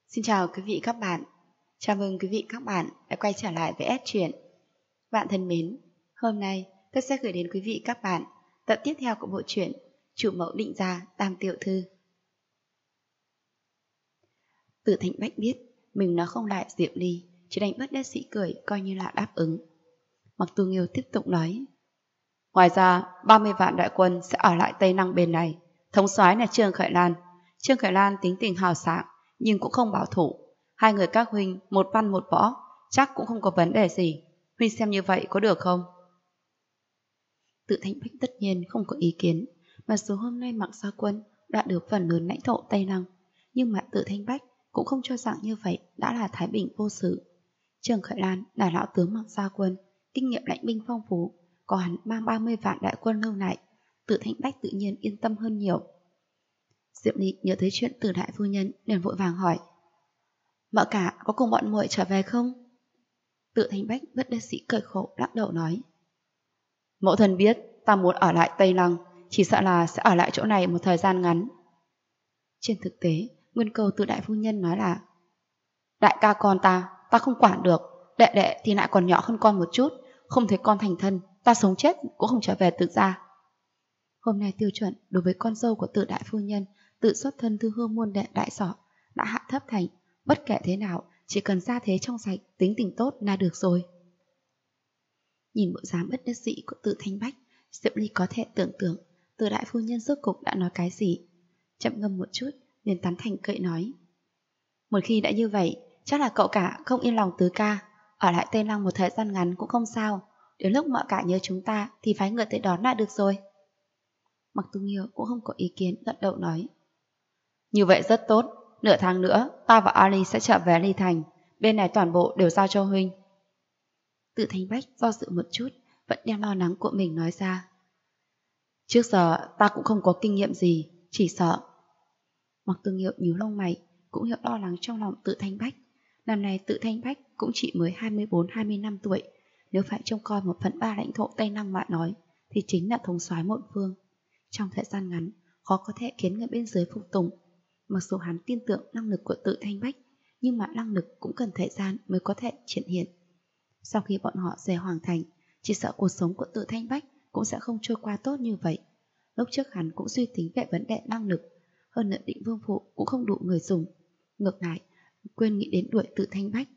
Xin chào quý vị các bạn. Chào mừng quý vị các bạn đã quay trở lại với S Truyện. Bạn thân mến, hôm nay tôi sẽ gửi đến quý vị các bạn tập tiếp theo của bộ truyện Chủ mẫu định gia Tam tiểu thư. Từ Thanh Bách biết mình nói không lại Diệp Ly, chỉ đành bất đắc dĩ cười coi như là đáp ứng. Mặc Tu Nghiêu tiếp tục nói: Ngoài ra 30 vạn đại quân sẽ ở lại Tây Năng bên này. Thống soái là Trương Khởi Lan. Trương Khởi Lan tính tình hào sảng nhưng cũng không bảo thủ. Hai người các huynh một văn một võ, chắc cũng không có vấn đề gì. Huynh xem như vậy có được không? Tự Thanh Bách tất nhiên không có ý kiến. Mặc dù hôm nay Mạc Gia Quân đã được phần lớn lãnh thổ Tây Năng, nhưng mà Tự Thanh Bách cũng không cho rằng như vậy đã là thái bình vô sự. Trương Khởi Lan là lão tướng Mạc Gia Quân, kinh nghiệm lãnh binh phong phú, có hắn mang 30 vạn đại quân lưu lại, Tự Thanh Bách tự nhiên yên tâm hơn nhiều. Diệp Ly nhớ tới chuyện Từ đại phu nhân liền vội vàng hỏi: Mợ cả có cùng bọn muội trở về không? Tự Thanh Bách bất đắc dĩ cười khổ lắc đầu nói: Mẫu thân biết ta muốn ở lại Tây Lăng, chỉ sợ là sẽ ở lại chỗ này một thời gian ngắn. Trên thực tế, nguyên câu Từ đại phu nhân nói là: Đại ca con ta không quản được, đệ đệ thì lại còn nhỏ hơn con một chút, không thấy con thành thân, ta sống chết cũng không trở về Tự gia. Hôm nay tiêu chuẩn đối với con dâu của Tự đại phu nhân, tự xuất thân từ hương môn đệ đại sỏ, đã hạ thấp thành bất kể thế nào, chỉ cần gia thế trong sạch, tính tình tốt là được rồi. Nhìn bộ dáng bất đắc dĩ của Tự Thanh Bách, Diệp Ly có thể tưởng tượng Từ đại phu nhân rốt cục đã nói cái gì. Chậm ngâm một chút, liền tán thành cậy nói: Một khi đã như vậy, chắc là cậu cả không yên lòng Tứ ca, ở lại Tây Lăng một thời gian ngắn cũng không sao, đến lúc mợ cả nhớ chúng ta thì phái người tới đón là được rồi. Mặc Tu Nghiêu cũng không có ý kiến, gật đầu nói: Như vậy rất tốt, nửa tháng nữa ta và Ali sẽ trở về Ly Thành, bên này toàn bộ đều giao cho huynh. Tự Thanh Bách do dự một chút, vẫn đem lo lắng của mình nói ra: Trước giờ ta cũng không có kinh nghiệm gì, chỉ sợ. Mặc Tu Nghiêu nhíu lông mày, cũng hiểu lo lắng trong lòng Tự Thanh Bách. Năm nay Tự Thanh Bách cũng chỉ mới 24-25 tuổi, nếu phải trông coi 1/3 lãnh thổ Tây Năng mà nói, thì chính là thống soái một phương. Trong thời gian ngắn, khó có thể khiến người bên dưới phục tùng. Mặc dù hắn tin tưởng năng lực của Tự Thanh Bách, nhưng mà năng lực cũng cần thời gian mới có thể triển hiện. Sau khi bọn họ rời Hoàng Thành, chỉ sợ cuộc sống của Tự Thanh Bách cũng sẽ không trôi qua tốt như vậy. Lúc trước hắn cũng suy tính về vấn đề năng lực, hơn nữa Định Vương Phụ cũng không đủ người dùng. Ngược lại, quên nghĩ đến đuổi Tự Thanh Bách.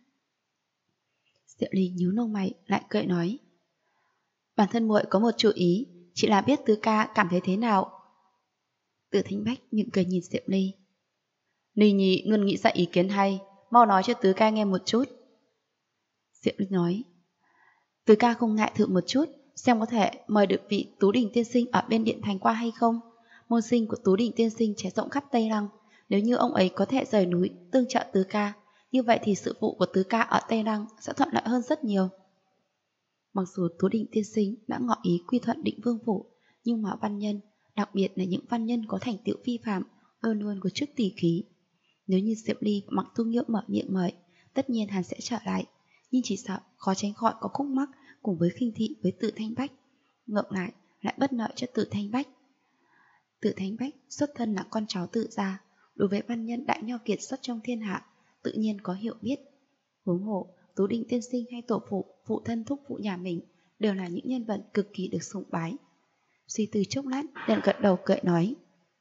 Diệu Ly nhíu lông mày lại cười nói: Bản thân muội có một chủ ý, chỉ là biết Tứ ca cảm thấy thế nào. Tự Thanh Bách mỉm cười nhìn Diệp Ly: Ly Nhi luôn nghĩ ra ý kiến hay, mau nói cho Tứ ca nghe một chút. Diệp Ly nói: Tứ ca không ngại thử một chút, xem có thể mời được vị Tú Đình tiên sinh ở bên điện thành qua hay không. Môn sinh của Tú Đình tiên sinh trải rộng khắp Tây Lăng, nếu như ông ấy có thể rời núi tương trợ Tứ ca, như vậy thì sự vụ của Tứ ca ở Tây Lăng sẽ thuận lợi hơn rất nhiều. Mặc dù Tú Đình tiên sinh đã ngỏ ý quy thuận Định Vương Phủ, nhưng mà văn nhân, đặc biệt là những văn nhân có thành tựu phi phạm, luôn luôn có chút tỉ khí. Nếu như Diệp Ly và Mặc Tu Nghiêu mở miệng mời, tất nhiên hắn sẽ trở lại, nhưng chỉ sợ khó tránh khỏi có khúc mắc cùng với khinh thị với Tự Thanh Bách. Ngược lại bất lợi cho Tự Thanh Bách. Tự Thanh Bách xuất thân là con cháu Tự gia, đối với văn nhân đại nho kiệt xuất trong thiên hạ tự nhiên có hiểu biết. Huống hồ Tú Đình tiên sinh hay tổ phụ, phụ thân thúc phụ nhà mình đều là những nhân vật cực kỳ được sủng bái. Suy tư chốc lát, liền gật đầu cười nói: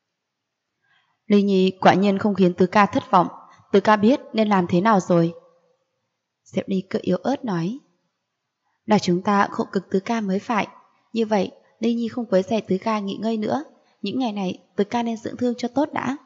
Ly Nhi quả nhiên không khiến Tứ ca thất vọng, Tứ ca biết nên làm thế nào rồi. Diệp Ly cười yếu ớt nói: Là chúng ta khổ cực Tứ ca mới phải. Như vậy Ly Nhi không quấy rầy Tứ ca nghỉ ngơi nữa, những ngày này Tứ ca nên dưỡng thương cho tốt đã.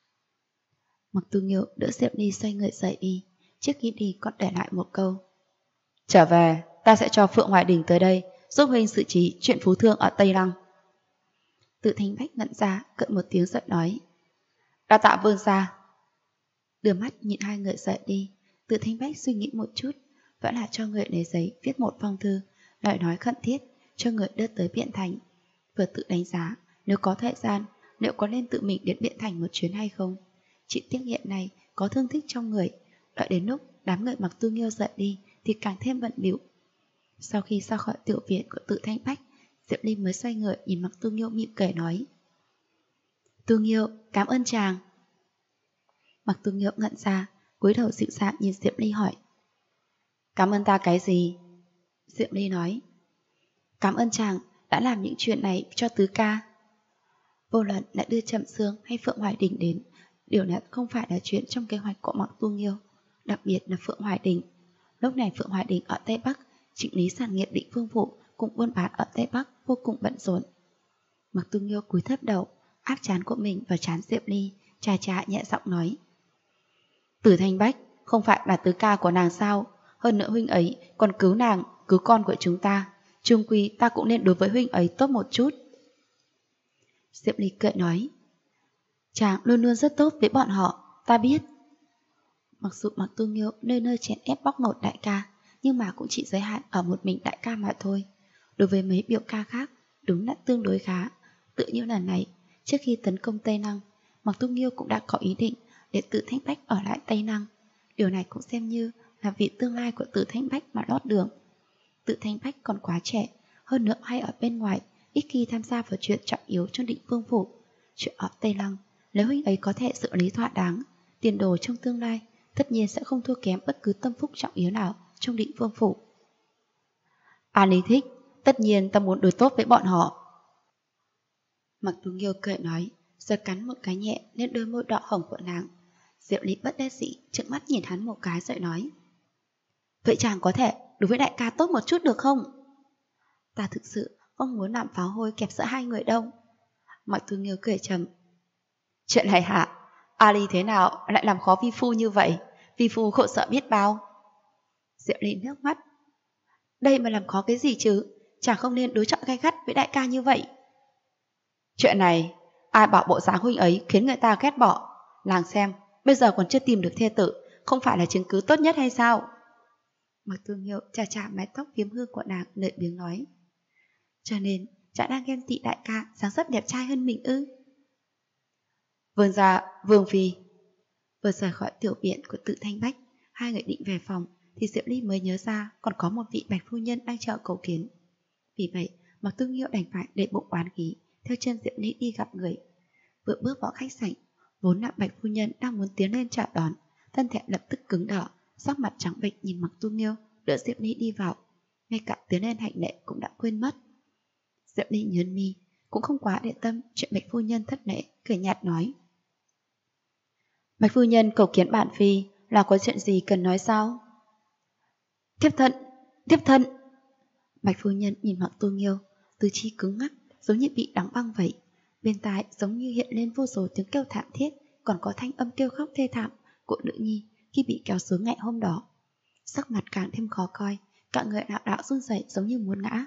Mặc Tu Nghiêu đỡ Diệp Ly xoay người rời đi, trước khi đi còn để lại một câu: Trở về ta sẽ cho Phượng Hoài Đình tới đây giúp huynh xử trí chuyện phú thương ở Tây Lăng. Tự Thanh Bách ngẩn ra, cợt một tiếng giận nói: Đa tạ vương gia. Đưa mắt nhìn hai người rời đi, Tự Thanh Bách suy nghĩ một chút, vẫn là cho người lấy giấy viết một phong thư, lời nói khẩn thiết cho người đưa tới Biện Thành. Vừa tự đánh giá nếu có thời gian, liệu có nên tự mình đến Biện Thành một chuyến hay không. Chị tiếc hiện này có thương tích trong người, đợi đến lúc đám người Mặc Tu Nghiêu rời đi thì càng thêm bận bịu. Sau khi ra khỏi tiểu viện của Tự Thanh Bách, Diệp Ly mới xoay người nhìn Mặc Tu Nghiêu mỉm cười nói: Tu Nghiêu, cảm ơn chàng. Mặc Tu Nghiêu ngẩn ra, cúi đầu dịu dàng nhìn Diệp Ly hỏi. Cảm ơn ta cái gì? Diệp Ly nói. Cảm ơn chàng đã làm những chuyện này cho tứ ca. Vô luận đã đưa Trầm Sương hay Phượng Hoài Đình đến, điều này không phải là chuyện trong kế hoạch của Mặc Tu Nghiêu, đặc biệt là Phượng Hoài Đình. Lúc này Phượng Hoài Đình ở Tây Bắc, chỉnh lý sản nghiệp Định Phương Phủ cùng buôn bán ở Tây Bắc vô cùng bận rộn. Mặc Tu Nghiêu cúi thấp đầu, áp trán của mình vào trán Diệp Ly, chà chà nhẹ giọng nói. Tử Thanh Bách không phải là tứ ca của nàng sao? Hơn nữa huynh ấy còn cứu nàng, cứu con của chúng ta. Chung quy ta cũng nên đối với huynh ấy tốt một chút. Diệp Ly cười nói. Chàng luôn luôn rất tốt với bọn họ, ta biết. Mặc dù Mặc Tu Nghiêu nơi nơi chèn ép bóc lột đại ca, nhưng mà cũng chỉ giới hạn ở một mình đại ca mà thôi. Đối với mấy biểu ca khác, đúng là tương đối khá. Tự như lần này, trước khi tấn công Tây Năng, Mặc Tu Nghiêu cũng đã có ý định để Tử Thanh Bách ở lại Tây Năng. Điều này cũng xem như là vì tương lai của Tử Thanh Bách mà lót đường. Tử Thanh Bách còn quá trẻ, hơn nữa hay ở bên ngoài, ít khi tham gia vào chuyện trọng yếu trong Định Phương Phủ. Chuyện ở Tây Lăng, nếu huynh ấy có thể xử lý thỏa đáng, tiền đồ trong tương lai tất nhiên sẽ không thua kém bất cứ tâm phúc trọng yếu nào trong Định Phương Phủ. An Lý thích, tất nhiên ta muốn đối tốt với bọn họ. Mặc Tú Nghiêu cười nói, rồi cắn một cái nhẹ lên đôi môi đỏ hồng của nàng. Diệu Lý bất đắc dĩ trợn mắt nhìn hắn một cái rồi nói. Vậy chàng có thể đối với đại ca tốt một chút được không? Ta thực sự không muốn làm pháo hôi kẹp giữa hai người đâu. Mặc Tú Nghiêu cười trầm. Chuyện này hả? Ali thế nào lại làm khó vi phu như vậy? Vi phu khổ sợ biết bao. Diệu Lý nước mắt. Đây mà làm khó cái gì chứ? Chàng không nên đối trọng gay gắt với đại ca như vậy. Chuyện này, ai bảo bộ dáng huynh ấy khiến người ta ghét bỏ. Làng xem, bây giờ còn chưa tìm được thê tử, không phải là chứng cứ tốt nhất hay sao? Mặc Tương Hiệu chà chà mái tóc phiếm hương của nàng, lười biếng nói. Cho nên, chàng đang ghen tị đại ca dáng dấp đẹp trai hơn mình ư? Vương gia, Vương phi. Vừa rời khỏi tiểu viện của Tử Thanh Bách, hai người định về phòng thì Diệu Ly mới nhớ ra còn có một vị bạch phu nhân đang chờ cầu kiến. Vì vậy, Mặc Tương Hiệu đành phải để bụng oán khí, theo chân Diệu Ly đi gặp người. Vừa bước vào khách sảnh, vốn là bạch phu nhân đang muốn tiến lên chào đón, thân thể lập tức cứng đỏ, sắc mặt trắng bệch nhìn Mặc Tu Nghiêu đỡ Diệu Ly đi vào, ngay cả tiến lên hành lễ cũng đã quên mất. Diệu Ly nhớn mi, cũng không quá để tâm chuyện bạch phu nhân thất lễ, cười nhạt nói. Bạch phu nhân cầu kiến bản phi là có chuyện gì cần nói sao? Thiếp thân. Bạch phu nhân nhìn Mặc Tu Nghiêu, tứ chi cứng ngắc, giống như bị đóng băng vậy. Bên tai giống như hiện lên vô số tiếng kêu thảm thiết, còn có thanh âm kêu khóc thê thảm của nữ nhi khi bị kéo xuống ngày hôm đó. Sắc mặt càng thêm khó coi, cả người đạo đạo run rẩy giống như muốn ngã.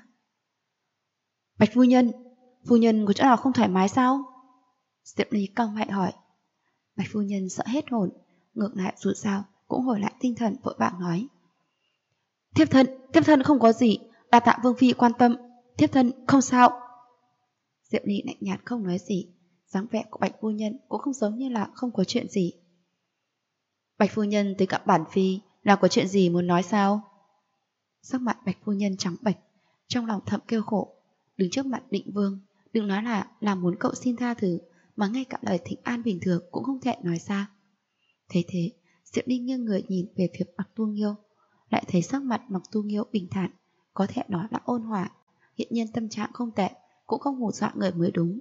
Bạch phu nhân có chỗ nào không thoải mái sao? Diệp Ly cau mày hỏi. Bạch phu nhân sợ hết hồn, ngược lại dù sao cũng hồi lại tinh thần, vội vàng nói. Thiếp thân không có gì, đa tạ vương phi quan tâm, thiếp thân không sao. Diệp Ly lạnh nhạt không nói gì, dáng vẻ của bạch phu nhân cũng không giống như là không có chuyện gì. Bạch phu nhân tới gặp bản phi là có chuyện gì muốn nói sao? Sắc mặt bạch phu nhân trắng bệch, trong lòng thầm kêu khổ, đứng trước mặt Định Vương, đừng nói là muốn cậu xin tha thứ, mà ngay cả lời thỉnh an bình thường cũng không thể nói ra. Thế, Diệp Ly nghiêng người nhìn về phía Mặc Tu Nghiêu, lại thấy sắc mặt Mặc Tu Nghiêu bình thản, có thể nói là ôn hòa, hiện nhiên tâm trạng không tệ, cũng không hù dọa người mới đúng.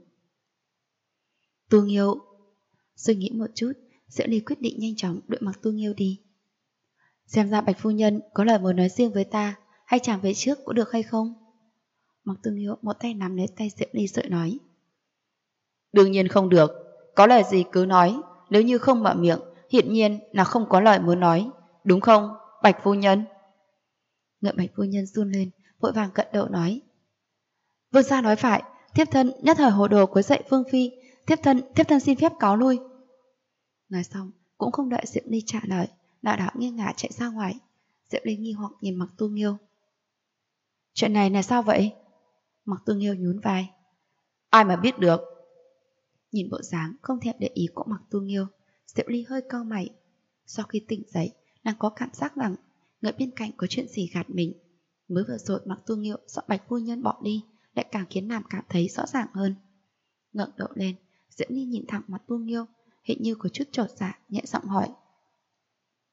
Tu Nghiêu, suy nghĩ một chút, Diệu Ly quyết định nhanh chóng đuổi Mặc Tu Nghiêu đi. Xem ra bạch phu nhân có lời muốn nói riêng với ta, hay chàng về trước cũng được hay không? Mặc Tu Nghiêu một tay nắm lấy tay Diệu Ly rồi nói. Đương nhiên không được, có lời gì cứ nói, nếu như không mở miệng, hiển nhiên là không có lời muốn nói, đúng không, bạch phu nhân? Ngựa bạch phu nhân run lên, vội vàng cận đầu nói. Vương gia nói phải, thiếp thân nhất thời hồ đồ quấy dậy vương phi, thiếp thân xin phép cáo lui. Nói xong, cũng không đợi Diệu Ly trả lời, đạo đạo nghiêng ngả chạy ra ngoài. Diệu Ly nghi hoặc nhìn Mặc Tu Nghiêu. Chuyện này là sao vậy? Mặc Tu Nghiêu nhún vai. Ai mà biết được. Nhìn bộ dáng không thèm để ý của Mặc Tu Nghiêu, Diệu Ly hơi cau mày. Sau khi tỉnh dậy, nàng có cảm giác rằng người bên cạnh có chuyện gì gạt mình. Mới vừa rồi Mặc Tu Nghiêu sợ bạch phu nhân bỏ đi, lại càng khiến nàng cảm thấy rõ ràng hơn. Ngẩng đầu lên, Diệu Ly nhìn thẳng Mặc Tu Nghiêu, hình như có chút chột dạ, nhẹ giọng hỏi.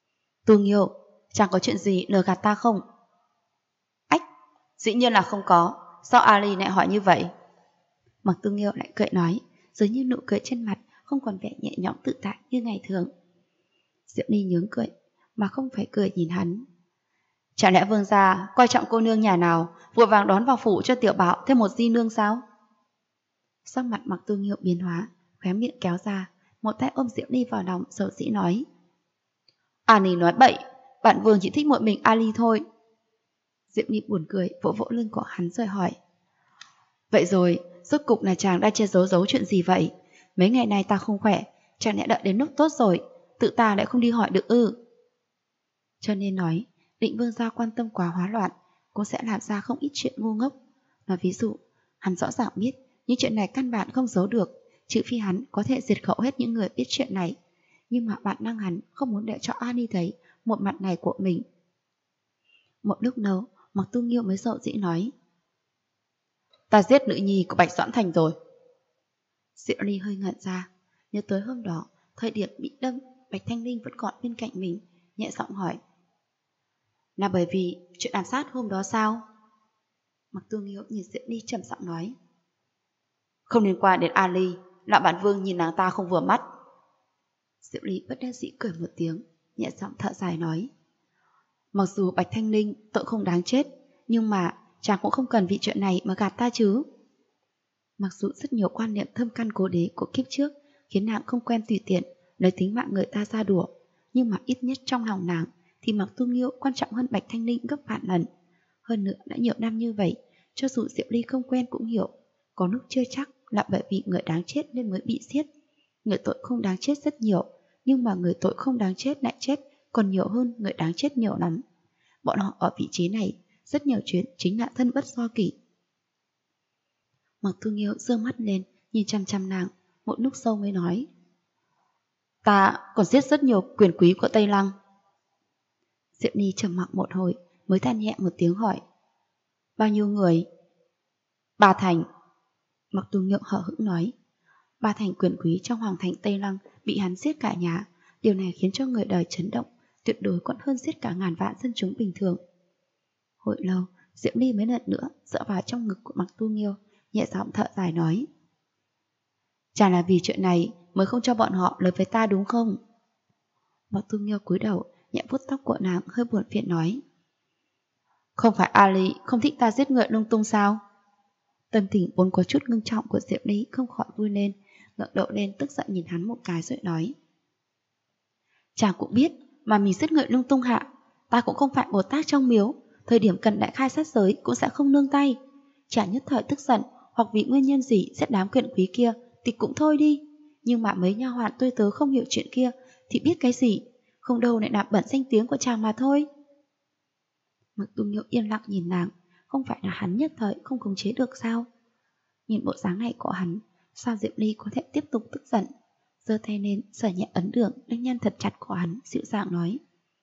Tu Nghiêu, chẳng có chuyện gì lừa gạt ta không? Ách, dĩ nhiên là không có. Sao Ali lại hỏi như vậy? Mặc Tu Nghiêu lại cười nói, dường như nụ cười trên mặt không còn vẻ nhẹ nhõm tự tại như ngày thường. Diệu Ly nhướng cười, mà không phải cười nhìn hắn. Chả lẽ vương gia coi trọng cô nương nhà nào, vội vàng đón vào phủ cho tiểu bảo thêm một di nương sao? Sắc mặt Mặc Tu Nghiêu biến hóa, khóe miệng kéo ra, một tay ôm Diệu Ly vào lòng, xấu xí nói. Ani nói bậy, bản vương chỉ thích một mình Ali thôi. Diệu Ly buồn cười, vỗ vỗ lưng của hắn rồi hỏi. Vậy rồi, rốt cục là chàng đã che giấu chuyện gì vậy? Mấy ngày nay ta không khỏe, chẳng lẽ đợi đến lúc tốt rồi, tự ta lại không đi hỏi được ư? Cho nên nói, định vương gia quan tâm quá hóa loạn, cũng sẽ làm ra không ít chuyện ngu ngốc. Nói ví dụ, hắn rõ ràng biết những chuyện này căn bản không giấu được, trừ phi hắn có thể diệt khẩu hết những người biết chuyện này. Nhưng mà bản năng hắn không muốn để cho Ani thấy một mặt này của mình. Một lúc lâu, Mặc Tu Nghiêu mới dậu dĩ nói. Ta giết nữ nhi của Bạch Doãn Thành rồi. Diệu Ly hơi ngẩn ra, nhớ tới hôm đó, thời điểm bị đâm, Bạch Thanh Linh vẫn còn bên cạnh mình, nhẹ giọng hỏi. Là bởi vì chuyện ám sát hôm đó sao? Mặc Tu Nghiêu nhìn Diệu Ly trầm giọng nói. Không liên quan đến Ali, là bản vương nhìn nàng ta không vừa mắt. Diệu Ly bất đắc dĩ cười một tiếng, nhẹ giọng thở dài nói. Mặc dù Bạch Thanh Linh tội không đáng chết, nhưng mà chàng cũng không cần vì chuyện này mà gạt ta chứ. Mặc dù rất nhiều quan niệm thâm căn cố đế của kiếp trước khiến nàng không quen tùy tiện lấy tính mạng người ta ra đùa, nhưng mà ít nhất trong lòng nàng thì Mặc Tu Nghiêu quan trọng hơn Bạch Thanh Linh gấp vạn lần. Hơn nữa đã nhiều năm như vậy, cho dù Diệu Ly không quen cũng hiểu, có lúc chưa chắc là bởi vì người đáng chết nên mới bị giết. Người tội không đáng chết rất nhiều, nhưng mà người tội không đáng chết lại chết còn nhiều hơn người đáng chết nhiều lắm. Bọn họ ở vị trí này, rất nhiều chuyện chính là thân bất do kỷ. Mặc Tu Nghiêu giơ mắt lên, nhìn chăm chăm nàng, một lúc sau mới nói. Ta còn giết rất nhiều quyền quý của Tây Lăng. Diệu Ly trầm mặc một hồi, mới than nhẹ một tiếng hỏi. Bao nhiêu người? 3 thành. Mặc Tu Nghiêu hờ hững nói. 3 thành quyền quý trong hoàng thành Tây Lăng bị hắn giết cả nhà. Điều này khiến cho người đời chấn động, tuyệt đối còn hơn giết cả ngàn vạn dân chúng bình thường. Hồi lâu, Diệu Ly mới lần nữa dựa vào trong ngực của Mặc Tu Nghiêu, nhẹ giọng thở dài nói. Chả là vì chuyện này mới không cho bọn họ lời với ta đúng không? Mặc Tu Nghiêu cúi đầu, nhẹ vuốt tóc của nàng, hơi buồn phiền nói. Không phải Ali không thích ta giết người lung tung sao? Tâm tình vốn có chút ngưng trọng của Diệu Ly không khỏi vui lên, ngẩng đầu lên tức giận nhìn hắn một cái rồi nói. Chàng cũng biết mà mình giết người lung tung hạ, ta cũng không phải Bồ Tát trong miếu, thời điểm cần đại khai sát giới cũng sẽ không nương tay. Chàng nhất thời tức giận hoặc vì nguyên nhân gì giết đám quyền quý kia thì cũng thôi đi, nhưng mà mấy nha hoàn tôi tớ không hiểu chuyện kia thì biết cái gì, không đâu lại làm bẩn danh tiếng của chàng mà thôi. Mặc Tu Nghiêu yên lặng nhìn nàng, không phải là hắn nhất thời không khống chế được sao? Nhìn bộ dáng này của hắn, sao Diệu Ly có thể tiếp tục tức giận? Giơ tay lên sờ nhẹ ấn đường đang nhăn thật chặt của hắn, dịu dàng nói.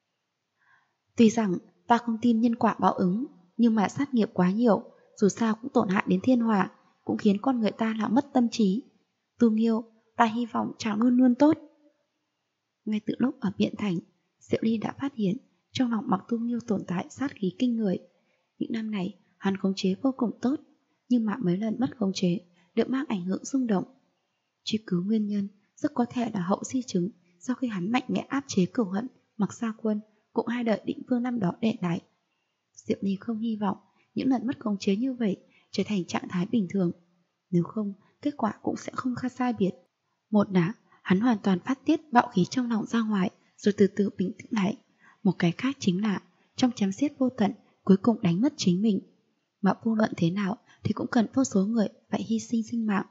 Tuy rằng ta không tin nhân quả báo ứng, nhưng mà sát nghiệp quá nhiều, dù sao cũng tổn hại đến thiên hòa, cũng khiến con người ta làm mất tâm trí. Tu Nghiêu, ta hy vọng chàng luôn luôn tốt. Ngay từ lúc ở Biện Thành, Diệu Ly đã phát hiện trong lòng Mặc Tu Nghiêu tồn tại sát khí kinh người. Những năm này, hắn khống chế vô cùng tốt, nhưng mà mấy lần mất khống chế đều mang ảnh hưởng xung động. Truy cứu nguyên nhân, rất có thể là hậu di chứng sau khi hắn mạnh mẽ áp chế cửu hận Mặc Gia Quân cũng hai đời định vương năm đó để lại. Diệu Ly không hy vọng những lần mất khống chế như vậy trở thành trạng thái bình thường. Nếu không, kết quả cũng sẽ không khác sai biệt. Một là hắn hoàn toàn phát tiết bạo khí trong lòng ra ngoài rồi từ từ bình tĩnh lại. Một cái khác chính là trong chém giết vô tận cuối cùng đánh mất chính mình. Mà vô luận thế nào thì cũng cần vô số người phải hy sinh sinh mạng.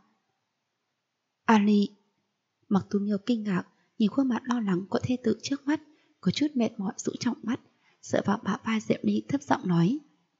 Ali. Mặc Tu Nghiêu kinh ngạc nhìn khuôn mặt lo lắng của thê tử trước mắt, có chút mệt mỏi rũ trọng mắt, dựa vào bả vai Diệu Ly thấp giọng nói.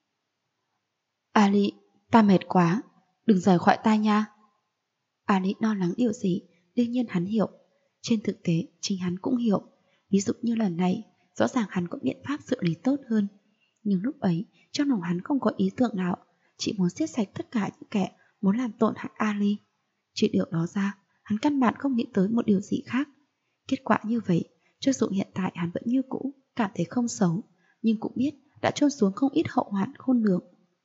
Ali, ta mệt quá, đừng rời khỏi ta nha. Ali lo lắng điều gì, đương nhiên hắn hiểu. Trên thực tế, chính hắn cũng hiểu. Ví dụ như lần này, rõ ràng hắn có biện pháp xử lý tốt hơn. Nhưng lúc ấy, trong lòng hắn không có ý tưởng nào, chỉ muốn giết sạch tất cả những kẻ muốn làm tổn hại Ali. Trừ điều đó ra, hắn căn bản không nghĩ tới một điều gì khác. Kết quả như vậy, cho dù hiện tại hắn vẫn như cũ, cảm thấy không xấu, nhưng cũng biết đã chôn xuống không ít hậu hoạn khôn lường.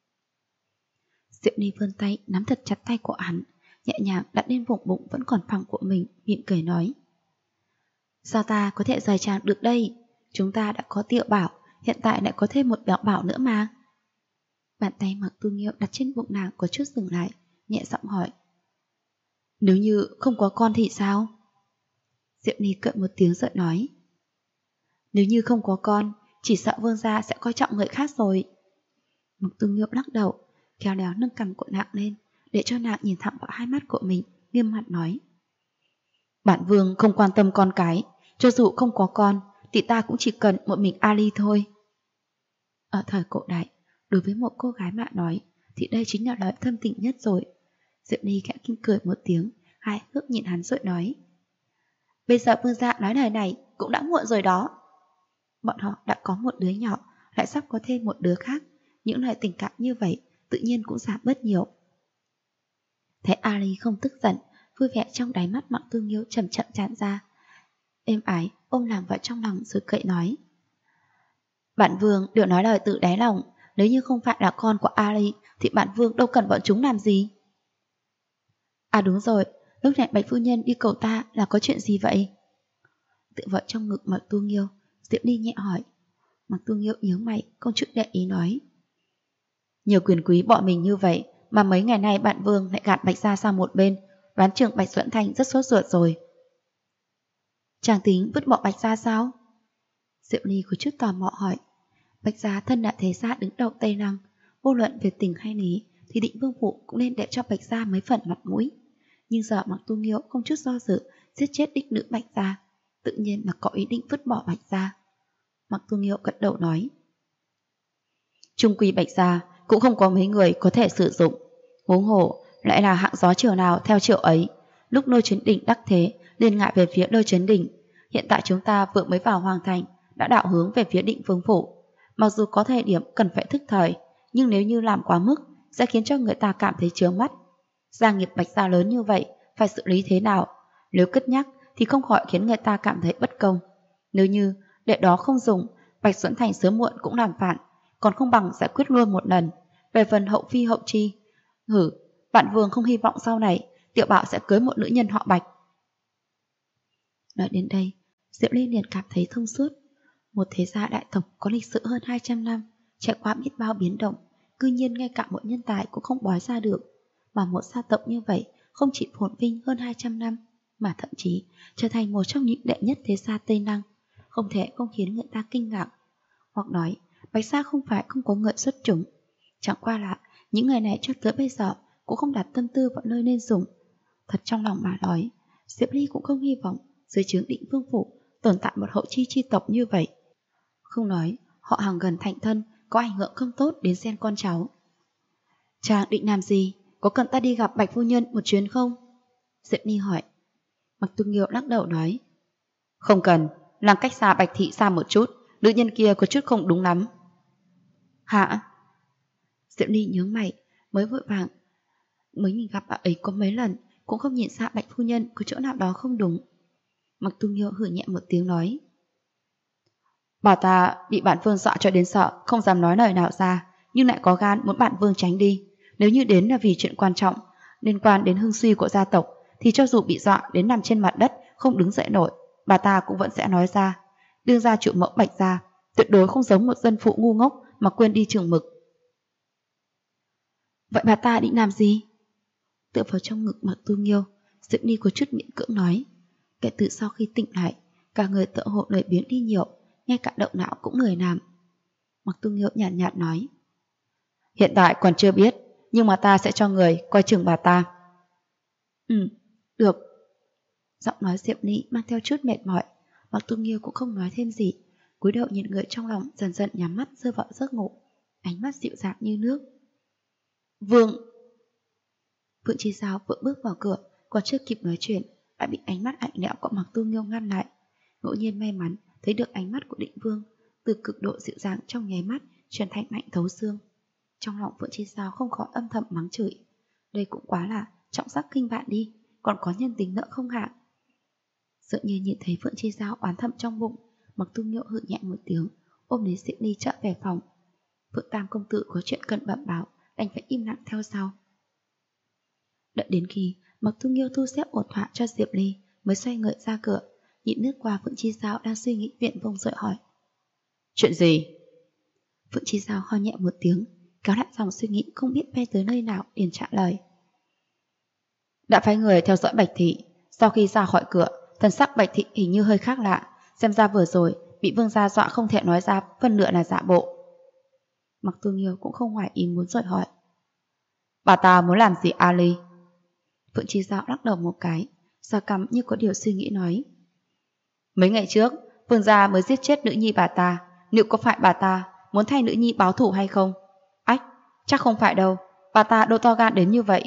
Diệu Ly vươn tay nắm thật chặt tay của hắn, nhẹ nhàng đặt lên vùng bụng vẫn còn phẳng của mình, mỉm cười nói: Sao ta có thể rời chàng được đây? Chúng ta đã có Tiệu Bảo, hiện tại lại có thêm một Béo Bảo nữa mà. Bàn tay Mặc Tu Nghiêu đặt trên bụng nàng có chút dừng lại, nhẹ giọng hỏi: Nếu như không có con thì sao? Diệu Ly cợt một tiếng giận nói: Nếu như không có con, chỉ sợ vương gia sẽ coi trọng người khác rồi. Mặc Tu Nghiêu lắc đầu, khéo léo nâng cằm của nàng lên, để cho nàng nhìn thẳng vào hai mắt của mình, nghiêm mặt nói: Bản vương không quan tâm con cái, cho dù không có con, thì ta cũng chỉ cần một mình Ali thôi. Ở thời cổ đại, đối với một cô gái mà nói, thì đây chính là lời thâm tình nhất rồi. Diệu Ly khẽ kinh cười một tiếng, hai hước nhìn hắn rồi nói: Bây giờ vương gia nói lời này cũng đã muộn rồi đó. Bọn họ đã có một đứa nhỏ, lại sắp có thêm một đứa khác, những lời tình cảm như vậy tự nhiên cũng giảm bớt nhiều. Thấy Ali không tức giận, vui vẻ trong đáy mắt Mặc Tu Nghiêu chậm chậm tràn ra, êm ái ôm nàng vào trong lòng rồi cậy nói: Bản vương đều nói lời tự đáy lòng, nếu như không phải là con của Ali thì bản vương đâu cần bọn chúng làm gì. À đúng rồi, lúc này Bạch phu nhân đi cầu ta là có chuyện gì vậy? Tự vợ trong ngực Mặc Tu Nghiêu, Diệu Ly nhẹ hỏi. Mặc Tu Nghiêu nhướng mày, không chút để ý nói: Nhiều quyền quý bỏ mình như vậy, mà mấy ngày nay bạn vương lại gạt Bạch gia sang một bên, đoán chừng Bạch Duẫn Thành rất sốt ruột rồi. Chàng tính vứt bỏ Bạch gia sao? Diệu Ly có chút tò mò hỏi. Bạch gia thân là thế gia đứng đầu Tây Lăng, vô luận về tình hay lý thì Định Vương phủ cũng nên để cho Bạch gia mấy phần mặt mũi. Nhưng giờ Mặc Tu Nghiêu không chút do dự giết chết đích nữ Bạch gia, tự nhiên là có ý định vứt bỏ Bạch gia. Mặc Tu Nghiêu gật đầu nói: Trung quy Bạch gia cũng không có mấy người có thể sử dụng, huống hồ lại là hạng gió chiều nào theo chiều ấy. Lúc Lôi Chấn Đỉnh đắc thế liền ngại về phía Lôi Chấn Đỉnh, hiện tại chúng ta vừa mới vào hoàng thành đã đạo hướng về phía Định Vương phủ. Mặc dù có thời điểm cần phải thức thời, nhưng nếu như làm quá mức sẽ khiến cho người ta cảm thấy chướng mắt. Gia nghiệp Bạch gia lớn như vậy, phải xử lý thế nào? Nếu cất nhắc thì không khỏi khiến người ta cảm thấy bất công. Nếu như để đó không dùng, Bạch Duẫn Thành sớm muộn cũng làm phản, còn không bằng giải quyết luôn một lần. Về phần hậu phi hậu chi, bạn vương không hy vọng sau này Tiểu Bảo sẽ cưới một nữ nhân họ Bạch. Nói đến đây, Diệu Ly liền cảm thấy thông suốt. Một thế gia đại tộc có lịch sử hơn 200 năm, trải qua biết bao biến động, cư nhiên ngay cả một nhân tài cũng không bói ra được. Mà một gia tộc như vậy không chỉ phồn vinh hơn 200 năm, mà thậm chí trở thành một trong những đệ nhất thế gia Tây Năng, không thể không khiến người ta kinh ngạc. Hoặc nói, Bạch gia không phải không có người xuất chúng, chẳng qua là những người này cho tới bây giờ cũng không đặt tâm tư vào nơi nên dùng. Thật trong lòng mà nói, Diệp Ly cũng không hy vọng dưới trướng Định Vương phủ tồn tại một hậu chi chi tộc như vậy. Không nói họ hàng gần thành thân có ảnh hưởng không tốt đến gen con cháu. Chàng định làm gì? Có cần ta đi gặp Bạch phu nhân một chuyến không? Diệp Ly hỏi. Mặc Tu Nghiêu lắc đầu nói: Không cần, làm cách xa Bạch thị xa một chút, nữ nhân kia có chút không đúng lắm. Hả? Diệp Ly nhướng mày, mới vội vàng mới nhìn gặp bà ấy có mấy lần, cũng không nhìn ra Bạch phu nhân có chỗ nào đó không đúng. Mặc Tu Nghiêu hử nhẹ một tiếng nói: Bà ta bị bản vương dọa cho đến sợ, không dám nói lời nào ra, nhưng lại có gan muốn bản vương tránh đi. Nếu như đến là vì chuyện quan trọng liên quan đến hưng suy của gia tộc, thì cho dù bị dọa đến nằm trên mặt đất không đứng dậy nổi, bà ta cũng vẫn sẽ nói ra. Đương gia chủ mẫu Bạch gia tuyệt đối không giống một dân phụ ngu ngốc mà quên đi chừng mực. Vậy bà ta định làm gì? Tựa vào trong ngực Mặc Tu Nghiêu, Diệp Ly có chút miễn cưỡng nói. Kể từ sau khi tỉnh lại, cả người tựa hồ lười biếng đi nhiều, ngay cả động não cũng lười làm. Mặc Tu Nghiêu nhàn nhạt nói: Hiện tại còn chưa biết, nhưng mà ta sẽ cho người coi chừng bà ta. Được. Giọng nói Diệp Ly mang theo chút mệt mỏi. Mặc Tu Nghiêu cũng không nói thêm gì, cúi đầu nhìn người trong lòng, dần dần nhắm mắt rơi vào giấc ngủ, ánh mắt dịu dàng như nước. Vương Chi Giao vừa bước vào cửa, còn chưa kịp nói chuyện đã bị ánh mắt lạnh lẽo của Mặc Tu Nghiêu ngăn lại. Ngẫu nhiên may mắn thấy được ánh mắt của Định Vương, từ cực độ dịu dàng trong nháy mắt chuyển thành mạnh thấu xương. Trong lòng Phượng Chi Giao không khỏi âm thầm mắng chửi: Đây cũng quá là trọng sắc khinh bạn đi, còn có nhân tính nợ không hả? Dựa như nhìn thấy Phượng Chi Giao oán thầm trong bụng, Mặc Tu Nghiêu hự nhẹ một tiếng, ôm lấy Diệp Ly trở về phòng. Phượng Tam công tử có chuyện cần bẩm báo, đành phải im lặng theo sau. Đợi đến khi Mặc Tu Nghiêu thu xếp ổn thỏa cho Diệp Ly mới xoay người ra cửa, nhìn lướt qua Phượng Chi Giao đang suy nghĩ viện vông rồi hỏi: Chuyện gì? Phượng Chi Giao ho nhẹ một tiếng, kéo lại dòng suy nghĩ không biết bay tới nơi nào, liền trả lời: Đã phái người theo dõi Bạch Thị. Sau khi ra khỏi cửa, thần sắc Bạch Thị hình như hơi khác lạ, xem ra vừa rồi bị vương gia dọa không thể nói ra, phần nửa là giả bộ. Mặc Tu Nghiêu cũng không ngoài ý muốn rồi hỏi: Bà ta muốn làm gì Ali? Phượng Chi Giao lắc đầu một cái, giơ cằm như có điều suy nghĩ nói: Mấy ngày trước, vương gia mới giết chết nữ nhi bà ta, liệu có phải bà ta muốn thay nữ nhi báo thù hay không? Ách, chắc không phải đâu, bà ta đâu to gan đến như vậy.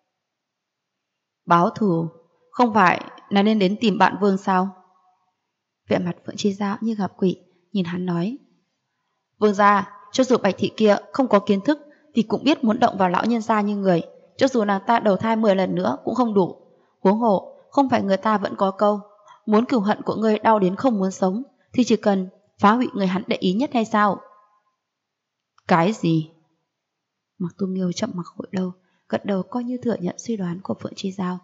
Báo thù? Không phải là nên đến tìm bạn vương sao? Vẻ mặt Phượng Chi Giao như gặp quỷ, nhìn hắn nói: Vương gia, cho dù Bạch Thị kia không có kiến thức thì cũng biết muốn động vào lão nhân gia như người, cho dù nàng ta đầu thai 10 lần nữa cũng không đủ. Huống hồ, không phải người ta vẫn có câu, muốn cừu hận của ngươi đau đến không muốn sống thì chỉ cần phá hủy người hắn để ý nhất hay sao? Cái gì? Mặc Tu Nghiêu chậm mặc hồi lâu, gật đầu coi như thừa nhận suy đoán của Phượng Chi Giao.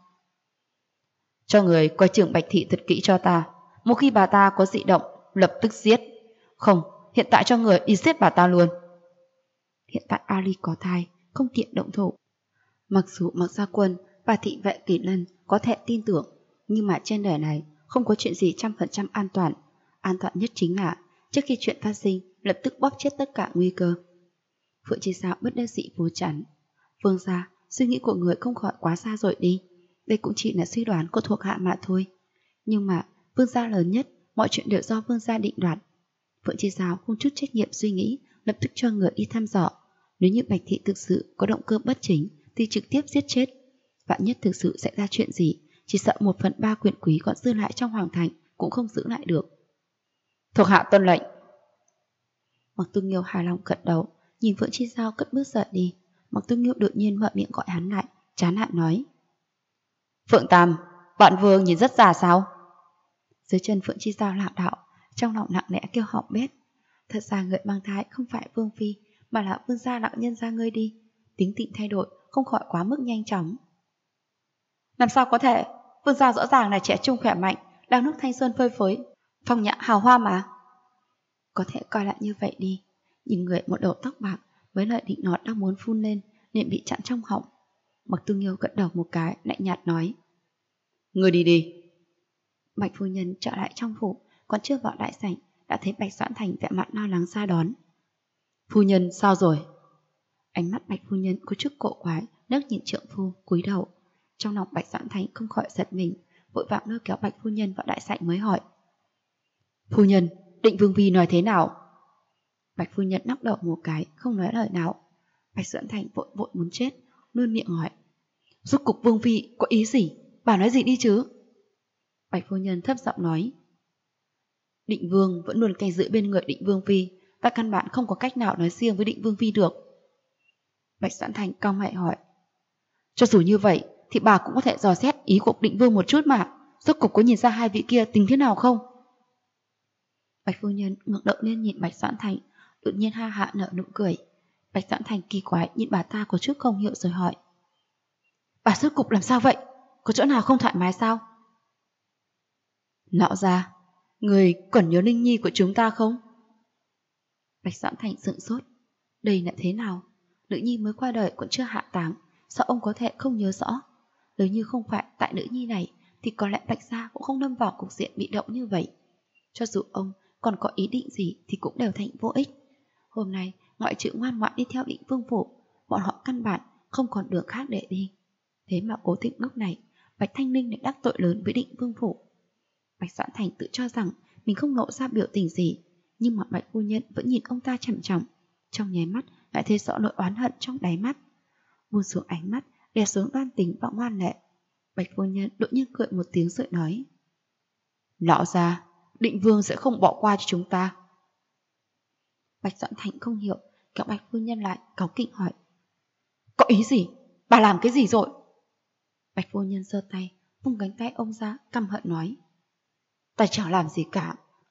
Cho người coi chừng Bạch Thị thật kỹ cho ta, một khi bà ta có dị động lập tức giết. Không, hiện tại cho người đi giết bà ta luôn. Hiện tại Ali có thai, không tiện động thủ. Mặc dù Mặc Gia Quân và thị vệ Kỷ Lân có thể tin tưởng, nhưng mà trên đời này không có chuyện gì 100% an toàn. An toàn nhất chính là trước khi chuyện phát sinh lập tức bóp chết tất cả nguy cơ. Phượng Chi Giao bất đắc dĩ vú chắn: Vương gia, suy nghĩ của người không khỏi quá xa rồi đi. Đây cũng chỉ là suy đoán của thuộc hạ mà thôi. Nhưng mà vương gia lớn nhất, mọi chuyện đều do vương gia định đoạt. Phượng Chi Giao không chút trách nhiệm suy nghĩ, lập tức cho người đi thăm dò. Nếu như Bạch Thị thực sự có động cơ bất chính thì trực tiếp giết chết. Vạn nhất thực sự xảy ra chuyện gì, chỉ sợ 1/3 quyền quý còn dư lại trong hoàng thành cũng không giữ lại được. Thuộc hạ tuân lệnh. Mặc Tu Nghiêu hài lòng gật đầu, nhìn Phượng Chi Giao cất bước rời đi. Mặc Tu Nghiêu đột nhiên mở miệng gọi hắn lại, chán nản nói: Phượng Tam, bạn vương nhìn rất già sao? Dưới chân Phượng Chi Giao lảo đảo, trong lòng nặng nề kêu họng bét. Thật ra người mang thai không phải vương phi, mà là vương gia lão nhân gia ngươi đi. Tính tình thay đổi không khỏi quá mức nhanh chóng. Làm sao có thể? Vương gia rõ ràng là trẻ trung khỏe mạnh, đang nước thanh xuân phơi phới, phong nhã hào hoa mà. Có thể coi lại như vậy đi. Nhìn người một đầu tóc bạc, với lời định nọt đang muốn phun lên liền bị chặn trong họng. Mặc Tu Nghiêu gật đầu một cái, lạnh nhạt nói: Ngươi đi đi. Bạch phu nhân trở lại trong phủ, còn chưa vào đại sảnh đã thấy Bạch Doãn Thành vẻ mặt lo lắng ra đón. Phu nhân sao rồi? Ánh mắt Bạch phu nhân có chút cổ quái, nấc nhìn trượng phu, cúi đầu. Trong lòng Bạch Doãn Thành không khỏi giật mình, vội vàng lôi kéo Bạch phu nhân vào đại sảnh mới hỏi: Phu nhân, định vương phi nói thế nào? Bạch phu nhân lắc đầu một cái, không nói lời nào. Bạch Doãn Thành vội vội muốn chết, luôn miệng hỏi: Rốt cục vương phi có ý gì? Bà nói gì đi chứ? Bạch phu nhân thấp giọng nói: Định vương vẫn luôn canh giữ bên người định vương phi, ta căn bản không có cách nào nói riêng với định vương phi được. Bạch Doãn Thành cau mày hỏi: Cho dù như vậy thì bà cũng có thể dò xét ý của định vương một chút mà, rốt cục có nhìn ra hai vị kia tính thế nào không? Bạch phu nhân ngẩng đầu lên nhìn Bạch Doãn Thành, tự nhiên ha hạ nở nụ cười. Bạch Doãn Thành kỳ quái nhìn bà ta có chút không hiểu rồi hỏi: Bà rốt cục làm sao vậy? Có chỗ nào không thoải mái sao? Lão gia, người còn nhớ Ninh Nhi của chúng ta không? Bạch Doãn Thành sững sốt. Đây là thế nào? Nữ nhi mới qua đời còn chưa hạ táng, sao ông có thể không nhớ rõ? Nếu như không phải tại nữ nhi này thì có lẽ Bạch gia cũng không lâm vào cục diện bị động như vậy. Cho dù ông còn có ý định gì thì cũng đều thành vô ích. Hôm nay ngoại trừ ngoan ngoãn đi theo định vương phủ, bọn họ căn bản không còn đường khác để đi. Thế mà cố tình lúc này Bạch Thanh Ninh lại đắc tội lớn với định vương phủ. Bạch Doãn Thành tự cho rằng mình không lộ ra biểu tình gì, nhưng mà Bạch phu nhân vẫn nhìn ông ta chằm chằm. Trong nháy mắt lại thấy rõ nỗi oán hận trong đáy mắt. Buông xuống ánh mắt, đè xuống đoan tính và ngoan lệ. Bạch phu nhân đột nhiên cười một tiếng rồi nói: Lão gia, định vương sẽ không bỏ qua cho chúng ta. Bạch Doãn Thành không hiểu, kéo Bạch phu nhân lại, cáu kỉnh hỏi: Có ý gì? Bà làm cái gì rồi? Bạch phu nhân giơ tay, vung cánh tay ông ra, căm hận nói: Ta chẳng làm gì cả,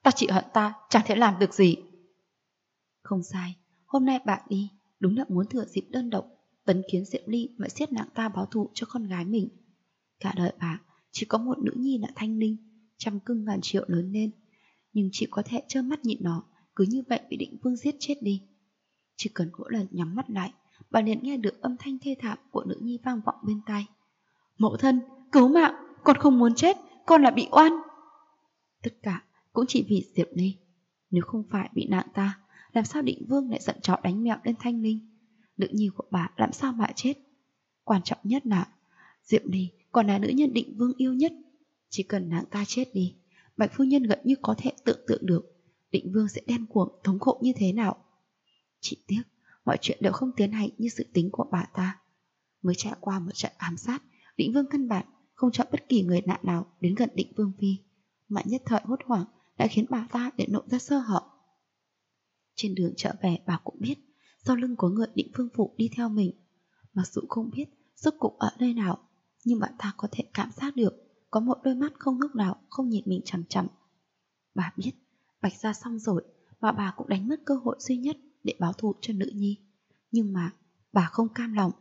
Ta chỉ hận ta chẳng thể làm được gì. Không sai, hôm nay bạn đi đúng là muốn thừa dịp đơn độc tấn kiến Diệm Ly mà siết nặng ta báo thù cho con gái mình. Cả đời bà chỉ có một nữ nhi là Thanh Ninh, trăm cưng ngàn triệu lớn lên, nhưng chỉ có thể trơ mắt nhịn nó cứ như vậy bị Định Vương giết chết đi. Chỉ cần mỗi lần nhắm mắt lại, bà liền nghe được âm thanh thê thảm của nữ nhi vang vọng bên tai. Mẫu thân, cứu mạng, con không muốn chết, con là bị oan. Tất cả cũng chỉ vì Diệp Ly. Nếu không phải bị nạn ta, làm sao Định Vương lại giận chó đánh mèo lên Thanh Ninh? Nữ nhi của bà làm sao mà chết? Quan trọng nhất là Diệp Ly còn là nữ nhân Định Vương yêu nhất. Chỉ cần nàng ta chết đi, Bạch phu nhân gần như có thể tưởng tượng được Định Vương sẽ đen cuồng thống khổ như thế nào. Chỉ tiếc mọi chuyện đều không tiến hành như dự tính của bà ta. Mới trải qua một trận ám sát, Định Vương căn bản không cho bất kỳ người lạ nào đến gần Định Vương phi, mà nhất thời hốt hoảng đã khiến bà ta để lộ ra sơ hở. Trên đường trở về bà cũng biết sau lưng có người Định Vương phủ đi theo mình. Mặc dù không biết rốt cục ở nơi nào, nhưng bà ta có thể cảm giác được có một đôi mắt không lúc nào không nhìn mình chằm chằm. Bà biết Bạch gia xong rồi mà bà cũng đánh mất cơ hội duy nhất để báo thù cho nữ nhi. Nhưng mà bà không cam lòng.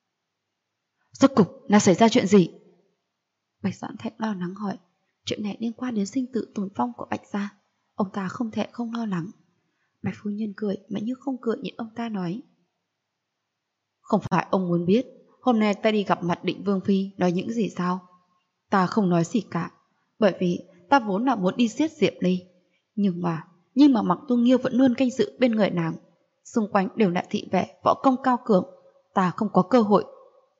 Rốt cục là xảy ra chuyện gì? Bạch Doãn Thạch lo lắng hỏi. Chuyện này liên quan đến sinh tử tồn vong của Bạch gia, ông ta không thể không lo lắng. Bạch phu nhân cười mà như không cười nhìn ông ta nói. Không phải ông muốn biết hôm nay ta đi gặp mặt Định Vương phi nói những gì sao? Ta không nói gì cả, bởi vì ta vốn là muốn đi giết Diệp Ly. Nhưng mà Mặc Tu Nghiêu vẫn luôn canh giữ bên người nàng. Xung quanh đều là thị vệ võ công cao cường, ta không có cơ hội.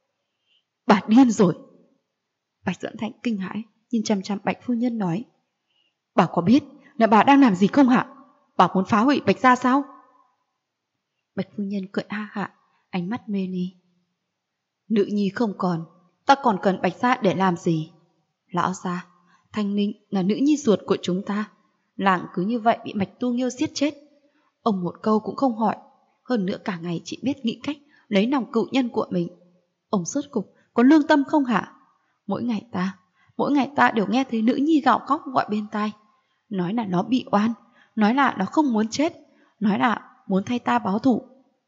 Bà điên rồi. Bạch Doãn Thạnh kinh hãi nhìn chằm chằm Bạch phu nhân nói. Bà có biết là bà đang làm gì không hả? Bà muốn phá hủy Bạch gia sao? Bạch phu nhân cười ha hả, ánh mắt mê ly. Nữ nhi không còn, ta còn cần Bạch gia để làm gì? Lão gia, Thanh Ninh là nữ nhi ruột của chúng ta, làng cứ như vậy bị Bạch Tu Nghiêu giết chết. Ông một câu cũng không hỏi, hơn nữa cả ngày chỉ biết nghĩ cách lấy lòng cựu nhân của mình. Ông rốt cục có lương tâm không hả? Mỗi ngày ta đều nghe thấy nữ nhi gào khóc gọi bên tai, nói là nó bị oan, nói là nó không muốn chết, nói là muốn thay ta báo thù.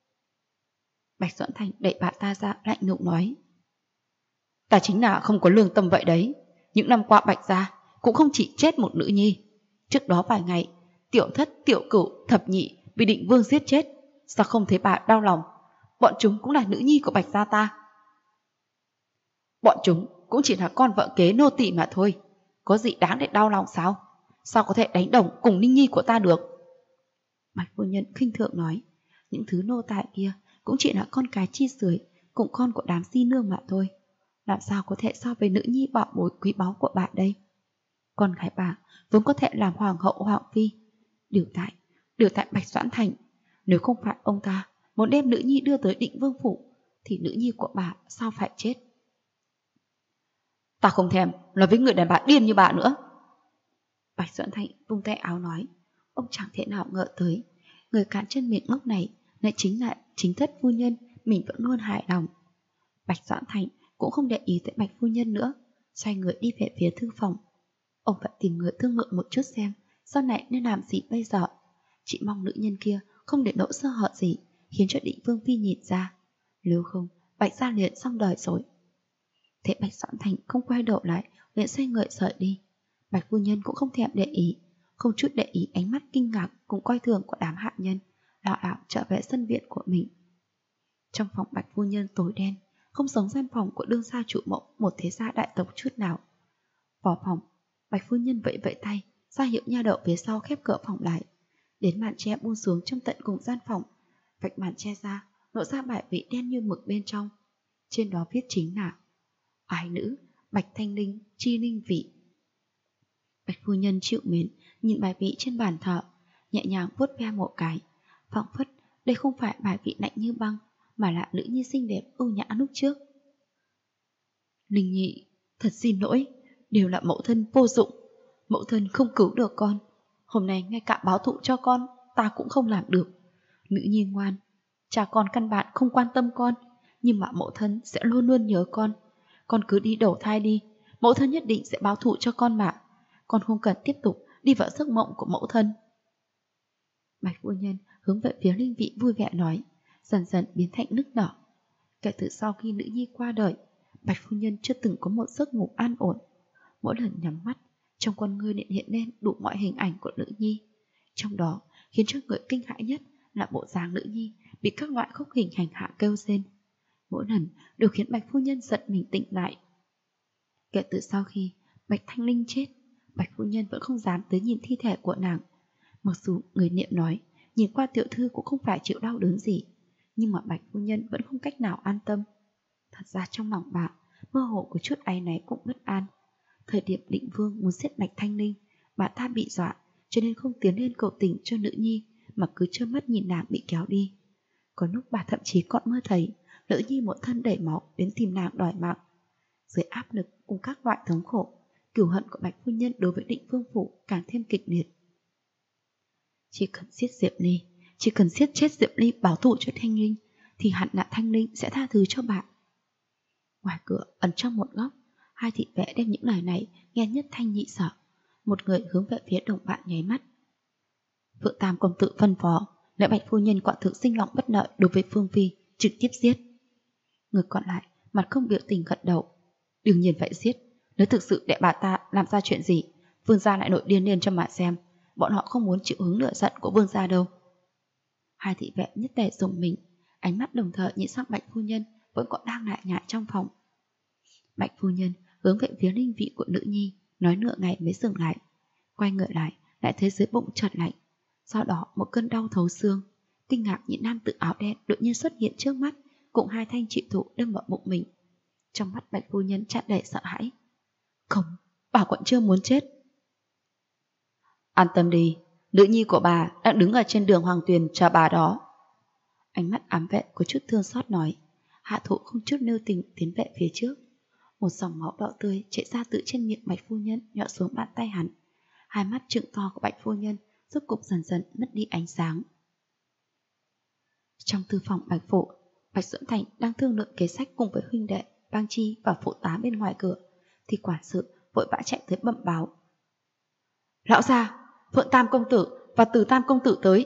Bạch Doãn Thành đẩy bà ta ra lạnh lùng nói. Ta chính là không có lương tâm vậy đấy. Những năm qua Bạch gia cũng không chỉ chết một nữ nhi. Trước đó vài ngày, tiểu thất, tiểu cửu, thập nhị bị Định Vương giết chết. Sao không thấy bà đau lòng? Bọn chúng cũng là nữ nhi của Bạch gia ta. Bọn chúng cũng chỉ là con vợ kế nô tỳ mà thôi. Có gì đáng để đau lòng sao? Sao có thể đánh đồng cùng Ninh nhi của ta được? Bạch phu nhân khinh thường nói. Những thứ nô tài kia cũng chỉ là con cái chi sưởi, cùng con của đám di nương mà thôi. Làm sao có thể so với nữ nhi bảo bối quý báu của bà đây? Con gái bà vốn có thể làm hoàng hậu hoàng phi. Điều tại Bạch Doãn Thành, nếu không phải ông ta muốn đem nữ nhi đưa tới Định Vương phủ, thì nữ nhi của bà sao phải chết? Ta không thèm nói với người đàn bà điên như bà nữa. Bạch Doãn Thành vung tay áo nói. Ông chẳng thể nào ngờ tới người cản chân miệng ngốc này lại chính thất phu nhân mình vẫn luôn hài lòng. Bạch Doãn Thành cũng không để ý tới Bạch phu nhân nữa, xoay người đi về phía thư phòng. Ông phải tìm người thương lượng một chút xem sau này nên làm gì bây giờ. Chỉ mong nữ nhân kia không để lộ sơ hở gì khiến cho Định Vương phi nhìn ra, nếu không Bạch gia liền xong đời rồi. Thế Bạch Doãn Thành không quay đầu lại, liền xoay người rời đi. Bạch phu nhân cũng không thèm để ý, không chút để ý ánh mắt kinh ngạc cùng coi thường của đám hạ nhân, lảo đảo trở về sân viện của mình. Trong phòng Bạch phu nhân tối đen, không giống gian phòng của đương gia chủ mẫu một thế gia đại tộc chút nào. Vào phòng, Bạch phu nhân vẫy vẫy tay, ra hiệu nha đậu phía sau khép cửa phòng lại. Đến màn tre buông xuống trong tận cùng gian phòng, vạch màn tre ra, lộ ra bài vị đen như mực bên trong. Trên đó viết chính là ái nữ Bạch Thanh Ninh chi ninh vị. Bạch phu nhân chịu mến nhìn bài vị trên bàn thờ, nhẹ nhàng vuốt ve một cái, phảng phất đây không phải bài vị lạnh như băng, mà là nữ nhi xinh đẹp ưu nhã lúc trước. Ninh nhị, thật xin lỗi, đều là mẫu thân vô dụng, mẫu thân không cứu được con. Hôm nay ngay cả báo thù cho con ta cũng không làm được. Nữ nhi ngoan, cha con căn bản không quan tâm con, nhưng mà mẫu thân sẽ luôn luôn nhớ con. Con cứ đi đầu thai đi, mẫu thân nhất định sẽ báo thù cho con mà. Con không cần tiếp tục đi vào giấc mộng của mẫu thân. Bạch phu nhân hướng về phía Linh Vị vui vẻ nói, dần dần biến thành nức nở. Kể từ sau khi nữ nhi qua đời, Bạch phu nhân chưa từng có một giấc ngủ an ổn. Mỗi lần nhắm mắt, trong con ngươi hiện lên đủ mọi hình ảnh của nữ nhi. Trong đó, khiến cho người kinh hãi nhất là bộ dáng nữ nhi bị các loại khúc hình hành hạ kêu rên. Mỗi lần đều khiến Bạch phu nhân giận mình tỉnh lại. Kể từ sau khi Bạch Thanh Linh chết, Bạch phu nhân vẫn không dám tới nhìn thi thể của nàng. Mặc dù người niệm nói, nhìn qua tiểu thư cũng không phải chịu đau đớn gì, nhưng mà Bạch phu nhân vẫn không cách nào an tâm. Thật ra trong lòng bà, mơ hồ của chút áy náy cũng bất an. Thời điểm Định Vương muốn giết Bạch Thanh Linh, bà ta bị dọa, cho nên không tiến lên cầu tình cho nữ nhi, mà cứ trơ mắt nhìn nàng bị kéo đi. Có lúc bà thậm chí còn mơ thấy nữ nhi một thân đầy máu đến tìm nàng đòi mạng. Dưới áp lực cùng các loại thống khổ, cừu hận của Bạch phu nhân đối với Định Vương phủ càng thêm kịch liệt. Chỉ cần giết Diệp Ly, chỉ cần giết chết Diệp Ly báo thù cho Thanh Linh, thì hẳn là Thanh Linh sẽ tha thứ cho bạn. Ngoài cửa ẩn trong một góc, hai thị vệ đem những lời này nghe nhất thanh nhị sở. Một người hướng về phía đồng bạn nháy mắt. Phượng Tam công tử phân phó, nếu Bạch phu nhân quả thực sinh lòng bất lợi đối với Phương Phi, trực tiếp giết. Người còn lại mặt không biểu tình gật đầu. Đương nhiên phải giết. Nếu thực sự để bà ta làm ra chuyện gì, vương gia lại nổi điên lên cho mà xem. Bọn họ không muốn chịu hứng lửa giận của vương gia đâu. Hai thị vệ nhất tề dùng mình, ánh mắt đồng thời nhìn sang Bạch phu nhân vẫn còn đang lại nhại trong phòng. Bạch phu nhân hướng về phía Linh Vị của nữ nhi, nói nửa ngày mới dừng lại. Quay người lại thấy dưới bụng chợt lạnh. Sau đó một cơn đau thấu xương. Kinh ngạc nhìn nam tử áo đen đột nhiên xuất hiện trước mắt, cùng hai thanh trị thủ đâm vào bụng mình. Trong mắt Bạch phu nhân tràn đầy sợ hãi. Không, bà còn chưa muốn chết. An tâm đi, nữ nhi của bà đang đứng ở trên đường Hoàng Tuyền chờ bà đó. Ánh mắt ám vệ có chút thương xót nói. Hạ thụ không chút nêu tình tiến về phía trước. Một dòng máu đỏ tươi chảy ra từ trên miệng Bạch phu nhân nhỏ xuống bàn tay hắn. Hai mắt trừng to của Bạch phu nhân rốt cục dần dần mất đi ánh sáng. Trong thư phòng Bạch phủ, Bạch Duẫn Thành đang thương lượng kế sách cùng với huynh đệ Bang Chi và phụ tá bên ngoài cửa, thì quản sự vội vã chạy tới bẩm báo. Lão gia, Phượng Tam công tử và Từ Tam công tử tới.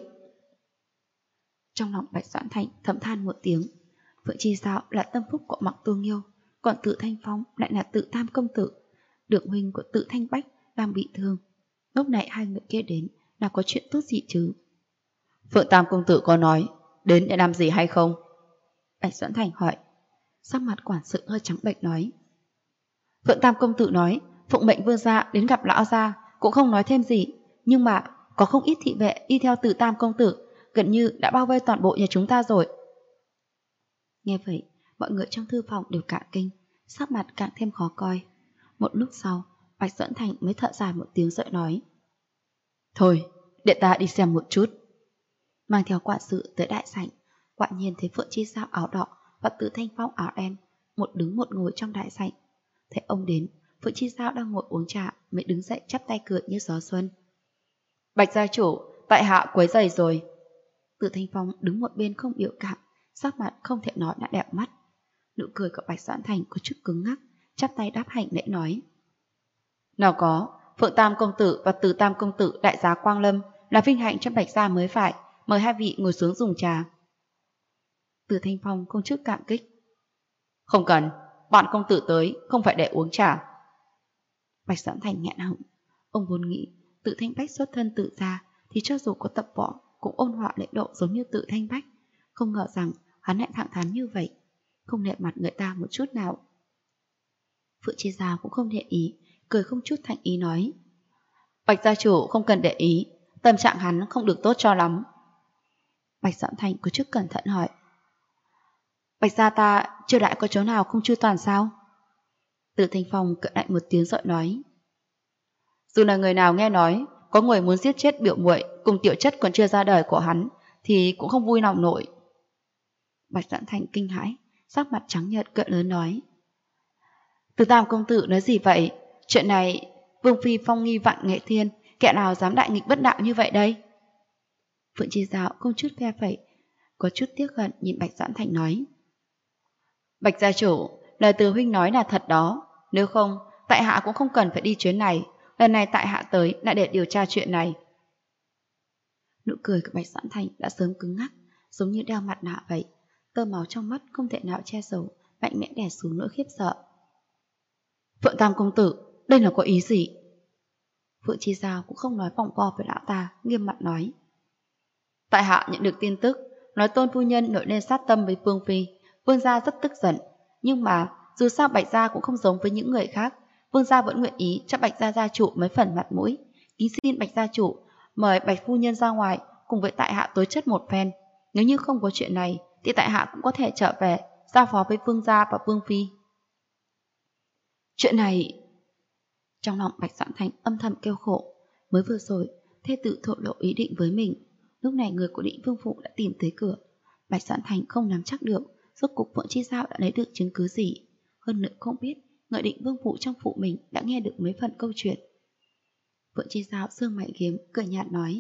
Trong lòng Bạch Doãn Thành thầm than một tiếng. Phượng Chi Giao là tâm phúc của Mặc Tương Nghiêu, còn Tự Thanh Phong lại là Tự Tam công tử. Đường huynh của Tự Thanh Bách đang bị thương. Lúc này hai người kia đến là có chuyện tốt gì chứ? Phượng Tam công tử có nói đến để làm gì hay không? Bạch Doãn Thành hỏi. Sắc mặt quản sự hơi trắng bệch nói. Phượng Tam công tử nói phụng mệnh vương gia đến gặp lão gia, cũng không nói thêm gì, nhưng mà có không ít thị vệ đi theo Tự Tam công tử, gần như đã bao vây toàn bộ nhà chúng ta rồi. Nghe vậy, mọi người trong thư phòng đều cả kinh, sắc mặt càng thêm khó coi. Một lúc sau, Bạch Doãn Thành mới thở dài một tiếng rồi nói. Thôi, để ta đi xem một chút. Mang theo quản sự tới đại sảnh, quả nhiên thấy Phượng Chi Giao áo đỏ và Từ Thanh Phong áo đen, một đứng một ngồi trong đại sảnh. Thấy ông đến, Phượng Chi Giao đang ngồi uống trà mới đứng dậy chắp tay cười như gió xuân. Bạch gia chủ, tại hạ quấy rầy rồi. Từ Thanh Phong đứng một bên không biểu cảm, sắc mặt không thể nói đã đẹp mắt. Nụ cười của Bạch Doãn Thành có chút cứng ngắc, chắp tay đáp hành lễ nói. Nào có, Phượng Tam công tử và Từ Tam công tử đại giá Quang Lâm là vinh hạnh cho Bạch gia mới phải, mời hai vị ngồi xuống dùng trà. Từ Thanh Phong không chút cảm kích. Không cần, bọn công tử tới không phải để uống trà. Bạch Doãn Thành nghẹn họng, ông vốn nghĩ Tự Thanh Bách xuất thân Tự gia thì cho dù có tập võ cũng ôn hòa lễ độ giống như Tự Thanh Bách, không ngờ rằng hắn lại thẳng thắn như vậy, không nể mặt người ta một chút nào. Phượng Chi Giao cũng không để ý, cười không chút thành ý nói. Bạch gia chủ không cần để ý, tâm trạng hắn không được tốt cho lắm. Bạch Doãn Thành có chút cẩn thận hỏi. Bạch gia ta chưa đại có chỗ nào không chu toàn sao? Từ Thanh Phong cợt lại một tiếng rồi nói. Dù là người nào nghe nói có người muốn giết chết biểu muội cùng tiểu chất còn chưa ra đời của hắn thì cũng không vui lòng nổi. Bạch Doãn Thành kinh hãi, sắc mặt trắng nhợt cợt lớn nói. Từ Tam công tử nói gì vậy? Chuyện này Vương phi phong nghi vạn nghệ thiên, kẻ nào dám đại nghịch bất đạo như vậy đây? Phượng Chi Giao không chút phe phẩy, có chút tiếc hận nhìn Bạch Doãn Thành nói. Bạch gia chủ, lời từ huynh nói là thật đó, nếu không tại hạ cũng không cần phải đi chuyến này, lần này tại hạ tới là để điều tra chuyện này. Nụ cười của Bạch Doãn Thành đã sớm cứng ngắc, giống như đeo mặt nạ vậy. Tơ máu trong mắt không thể nào che giấu, mạnh mẽ đè xuống nỗi khiếp sợ. Phượng Tam công tử, đây là có ý gì? Phượng Chi Giao cũng không nói vòng vo với lão ta, nghiêm mặt nói. Tại hạ nhận được tin tức, nói Tôn phu nhân nổi lên sát tâm với Vương phi. Vương gia rất tức giận, nhưng mà dù sao Bạch gia cũng không giống với những người khác. Vương gia vẫn nguyện ý cho Bạch gia gia chủ mấy phần mặt mũi. Kính xin Bạch gia chủ mời Bạch phu nhân ra ngoài cùng với tại hạ tối chất một phen. Nếu như không có chuyện này thì tại hạ cũng có thể trở về giao phó với Vương gia và Vương phi. Chuyện này... Trong lòng Bạch Doãn Thành âm thầm kêu khổ. Mới vừa rồi thê tử thổ lộ ý định với mình. Lúc này người của Định Vương phủ đã tìm tới cửa. Bạch Doãn Thành không nắm chắc được rốt cục Phượng Chi Giao đã lấy được chứng cứ gì. Hơn nữa không biết người Định Vương phủ trong phủ mình đã nghe được mấy phần câu chuyện. Phượng Chi Giao sương mày kiếm cười nhạt nói.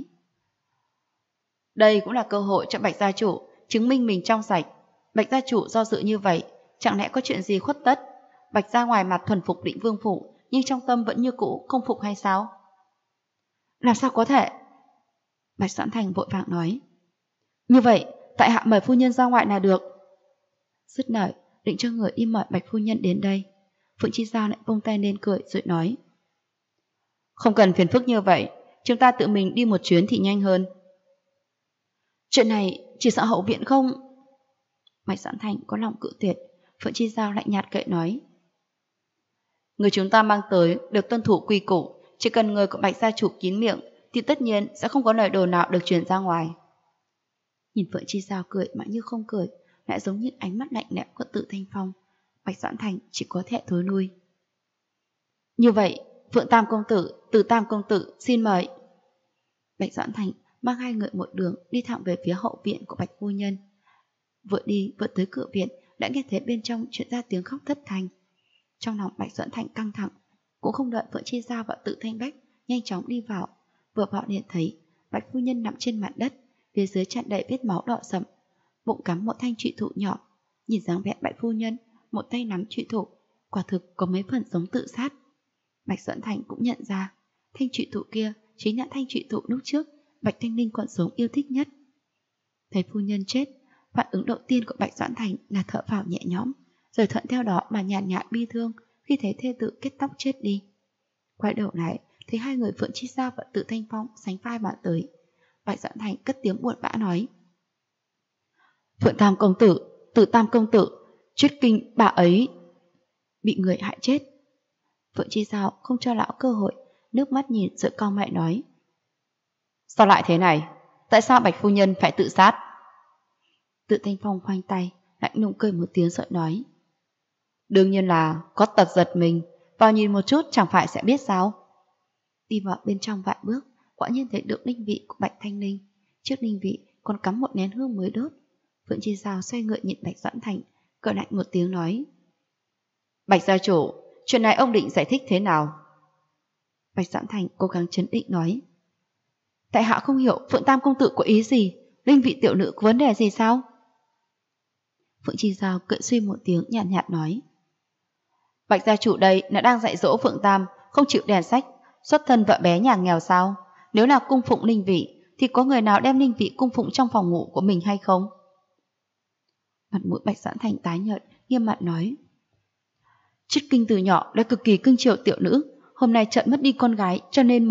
Đây cũng là cơ hội cho Bạch gia chủ chứng minh mình trong sạch. Bạch gia chủ do dự như vậy, chẳng lẽ có chuyện gì khuất tất? Bạch gia ngoài mặt thuần phục Định Vương phủ, nhưng trong tâm vẫn như cũ không phục hay sao? Làm sao có thể? Bạch Doãn Thành vội vàng nói. Như vậy, tại hạ mời phu nhân ra ngoài là được. Dứt lời, định cho người đi mời Bạch phu nhân đến đây. Phượng Chi Giao lại vung tay lên cười rồi nói. Không cần phiền phức như vậy, chúng ta tự mình đi một chuyến thì nhanh hơn. Chuyện này chỉ sợ hậu viện không? Bạch Doãn Thành có lòng cự tuyệt. Phượng Chi Giao lạnh nhạt kệ nói. Người chúng ta mang tới được tuân thủ quy củ, chỉ cần người của Bạch gia chủ kín miệng thì tất nhiên sẽ không có lời đồ nào được truyền ra ngoài. Nhìn Phượng Chi Giao cười mà như không cười, lại giống như ánh mắt lạnh lẽo của Tự Thanh Phong. Bạch Doãn Thành chỉ có thể thối lui. Như vậy, Phượng Tam công tử, Từ Tam công tử xin mời. Bạch Doãn Thành mang hai người một đường đi thẳng về phía hậu viện của Bạch phu nhân. Vừa đi vừa tới cửa viện đã nghe thấy bên trong truyền ra tiếng khóc thất thanh. Trong lòng Bạch Doãn Thành căng thẳng, cũng không đợi Phượng Chi Giao và Tự Thanh Bách nhanh chóng đi vào. Vừa vào liền thấy Bạch phu nhân nằm trên mặt đất, phía dưới tràn đầy vết máu đỏ sậm, bụng cắm một thanh trụy thủ nhỏ. Nhìn dáng vẻ Bạch phu nhân, một tay nắm trụy thủ, quả thực có mấy phần giống tự sát. Bạch Doãn Thành cũng nhận ra, thanh trụy thủ kia chính là thanh trụy thủ lúc trước Bạch Thanh Ninh còn sống yêu thích nhất. Thấy phu nhân chết, phản ứng đầu tiên của Bạch Doãn Thành là thở phào nhẹ nhõm, rồi thuận theo đó mà nhàn nhạt bi thương khi thấy thê tử kết tóc chết đi. Quay đầu lại, thấy hai người Phượng Chi Giao và Tự Thanh Phong sánh vai mà tới. Bạch Doãn Thành cất tiếng buồn bã nói. Phượng Tam công tử, Tự Tam công tử, Chuyết Kinh bà ấy bị người hại chết. Phượng Chi Giao không cho lão cơ hội, nước mắt nhìn rồi cau mày nói. Sao lại thế này? Tại sao Bạch phu nhân phải tự sát? Tự Thanh Phong khoanh tay, lạnh lùng cười một tiếng rồi nói. Đương nhiên là có tật giật mình, vào nhìn một chút chẳng phải sẽ biết sao. Đi vào bên trong vài bước, quả nhiên thấy được linh vị của Bạch Thanh Ninh. Trước linh vị còn cắm một nén hương mới đốt. Phượng Chi Giao xoay người nhìn Bạch Doãn Thành, cười lạnh một tiếng nói. Bạch gia chủ, chuyện này ông định giải thích thế nào? Bạch Doãn Thành cố gắng trấn định nói. Tại hạ không hiểu Phượng Tam công tử có ý gì, linh vị tiểu nữ có vấn đề gì sao? Phượng Chi Giao cười suy một tiếng nhàn nhạt nói. Bạch gia chủ đây là đang dạy dỗ Phượng Tam không chịu đèn sách, xuất thân vợ bé nhà nghèo sao? Nếu là cung phụng linh vị thì có người nào đem linh vị cung phụng trong phòng ngủ của mình hay không? Mặt mũi Bạch Doãn Thành tái nhợt, nghiêm mặt nói. Chiết Kinh từ nhỏ đã cực kỳ cưng chiều tiểu nữ, hôm nay chợt mất đi con gái cho nên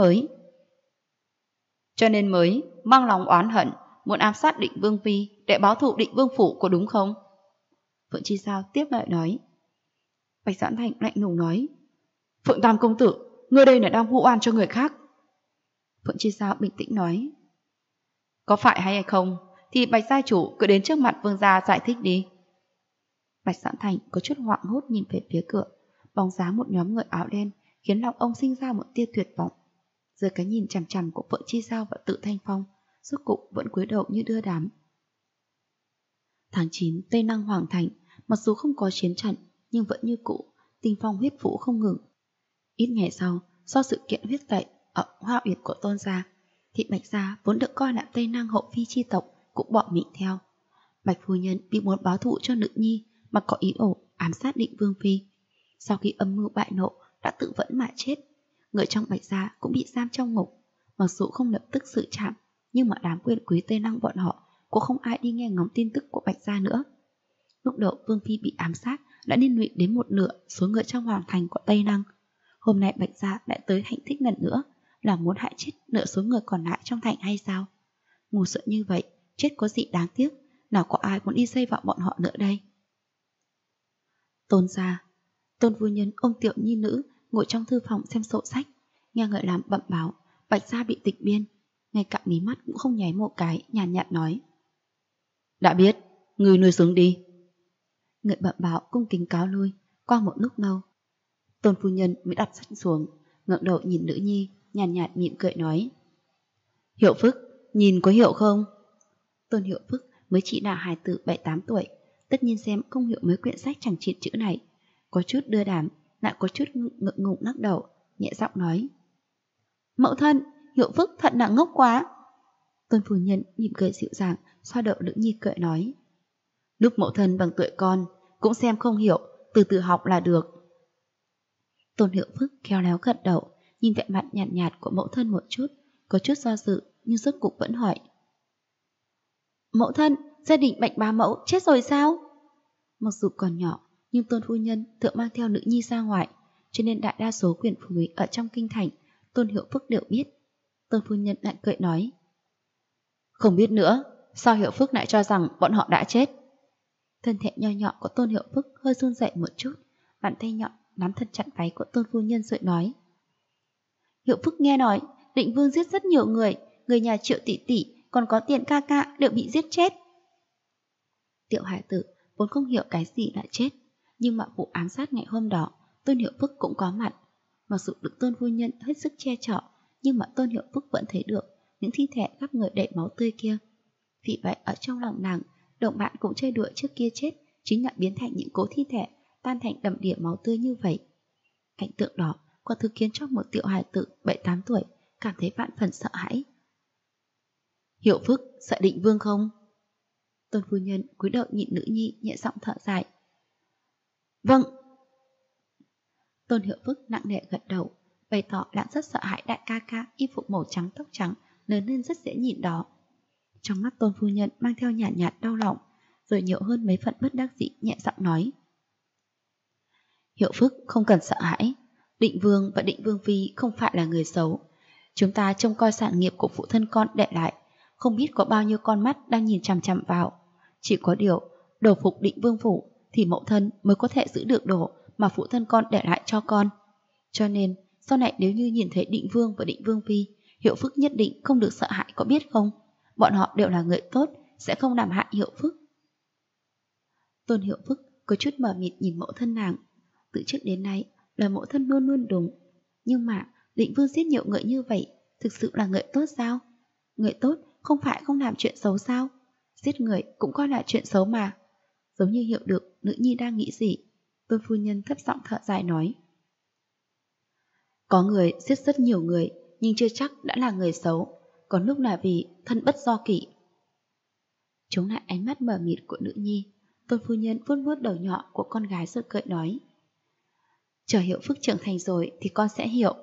mới mang lòng oán hận, muốn ám sát Định Vương phi để báo thù Định Vương phủ, có đúng không? Phượng Chi Giao tiếp lại nói. Bạch Doãn Thành lạnh lùng nói. Phượng Tam công tử, ngươi đây là đang vu oan cho người khác. Phượng Chi Giao bình tĩnh nói. Có phải hay không thì Bạch gia chủ cứ đến trước mặt vương gia giải thích đi. Bạch Doãn Thành có chút hoảng hốt nhìn về phía cửa, bóng dáng một nhóm người áo đen khiến lòng ông sinh ra một tia tuyệt vọng. Dưới cái nhìn chằm chằm của Phượng Chi Giao và Tự Thanh Phong, rốt cục vẫn cúi đầu như đưa đám. Tháng 9, Tây Năng Hoàng Thành, mặc dù không có chiến trận nhưng vẫn như cũ, tinh phong huyết vũ không ngừng. Ít ngày sau, do sự kiện huyết tẩy ở Hoa Uyển của Tôn gia, thì Bạch gia vốn được coi là Tây Năng hậu phi chi tộc cũng bỏ mình theo. Bạch phu nhân bị muốn báo thù cho nữ nhi mà có ý đồ ám sát Định Vương phi. Sau khi âm mưu bại nộ đã tự vẫn mà chết. người trong Bạch gia cũng bị giam trong ngục. Mặc dù không lập tức xử trảm, nhưng mà đám quyền quý Tây Lăng bọn họ cũng không ai đi nghe ngóng tin tức của Bạch gia nữa. Lúc đầu Vương phi bị ám sát đã liên lụy đến một nửa số người trong hoàng thành của Tây Lăng. Hôm nay Bạch gia lại tới hành thích lần nữa, là muốn hại chết nửa số người còn lại trong thành hay sao? Ngu sợ như vậy, chết có gì đáng tiếc, nào có ai muốn đi dây vào bọn họ nữa đây. Tôn gia, Tôn phu nhân ôm tiểu nhi nữ ngồi trong thư phòng xem sổ sách, nghe người làm bẩm báo Bạch gia bị tịch biên, ngay cả mí mắt cũng không nháy một cái, nhàn nhạt nói: đã biết, người nuôi xuống đi. Người bẩm báo cung kính cáo lui. Qua một lúc lâu, Tôn phu nhân mới đặt sách xuống, ngẩng đầu nhìn nữ nhi, nhàn nhạt mỉm cười nói: Hiệu Phức, nhìn có hiệu không? Tôn Hiệu Phức mới chỉ là hài tử 7-8 tuổi, tất nhiên xem không hiểu mấy quyển sách chẳng chịt chữ này, có chút đưa đám, lại có chút ngượng ngùng lắc đầu, nhẹ giọng nói: mẫu thân, Hiệu Phức thật là ngốc quá. Tôn phu nhân mỉm cười dịu dàng, xoa đầu nữ nhi cười nói: lúc mẫu thân bằng tuổi con, cũng xem không hiểu, từ từ học là được. Tôn Hiệu Phức khéo léo gật đầu, nhìn vẻ mặt nhạt nhạt của mẫu thân một chút, có chút do dự, nhưng rốt cục vẫn hỏi: mẫu thân, gia đình Bạch bá mẫu chết rồi sao? Mặc dù còn nhỏ, nhưng Tôn phu nhân thường mang theo nữ nhi ra ngoài, cho nên đại đa số quyền phú quý ở trong kinh thành, Tôn Hiệu Phức đều biết. Tôn phu nhân lại cười nói: không biết nữa, sao Hiệu Phức lại cho rằng bọn họ đã chết? Thân thể nho nhỏ của Tôn Hiệu Phức hơi run rẩy một chút, bàn tay nhọn nắm thật chặt váy của Tôn phu nhân rồi nói: Hiệu Phức nghe nói Định Vương giết rất nhiều người, người nhà Triệu tỷ tỷ còn có Tiền ca ca đều bị giết chết. Tiểu hải tử vốn không hiểu cái gì là chết, nhưng mà vụ ám sát ngày hôm đó Tôn Hiệu Phức cũng có mặt. Mặc dù được Tôn phu nhân hết sức che chở, nhưng mà Tôn Hiệu Phức vẫn thấy được những thi thể khắp người đầy máu tươi kia. Vì vậy ở trong lòng nàng, đồng bạn cũng chơi đùa trước kia chết chính là biến thành những cố thi thể tan thành đầm đìa máu tươi như vậy. Cảnh tượng đó quả thực khiến cho một tiểu hài tử 7-8 tuổi cảm thấy vạn phần sợ hãi. Hiệu Phức sợ Định Vương không? Tôn phu nhân cúi đầu nhìn nữ nhi, nhẹ giọng thở dài: vâng. Tôn Hiệu Phức nặng nề gật đầu, bày tỏ đang rất sợ hãi đại ca ca y phục màu trắng tóc trắng lớn lên rất dễ nhìn đó. Trong mắt Tôn phu nhân mang theo nhạt nhạt đau lòng, rồi nhiều hơn mấy phần bất đắc dĩ, nhẹ giọng nói: Hiệu Phức không cần sợ hãi, Định Vương và Định Vương phi không phải là người xấu. Chúng ta trông coi sản nghiệp của phụ thân con để lại, không biết có bao nhiêu con mắt đang nhìn chằm chằm vào. Chỉ có điều, đồ phục Định Vương phủ thì mẫu thân mới có thể giữ được đồ mà phụ thân con để lại cho con. Cho nên, sau này nếu như nhìn thấy Định Vương và Định Vương phi, Hiệu Phức nhất định không được sợ hãi, có biết không? Bọn họ đều là người tốt, sẽ không làm hại Hiệu Phức. Tôn Hiệu Phức có chút mờ mịt nhìn mẫu thân nàng. Từ trước đến nay, lời mẫu thân luôn luôn đúng. Nhưng mà, Định Vương giết nhiều người như vậy, thực sự là người tốt sao? Người tốt không phải không làm chuyện xấu sao? Giết người cũng coi là chuyện xấu mà. Giống như hiểu được nữ nhi đang nghĩ gì, Tôn phu nhân thấp giọng thở dài nói: có người giết rất nhiều người, nhưng chưa chắc đã là người xấu, còn lúc là vì thân bất do kỷ. Chống lại ánh mắt mờ mịt của nữ nhi, Tôn phu nhân vuốt vuốt đầu nhỏ của con gái rồi cười nói: chờ Hiệu Phức trưởng thành rồi thì con sẽ hiểu.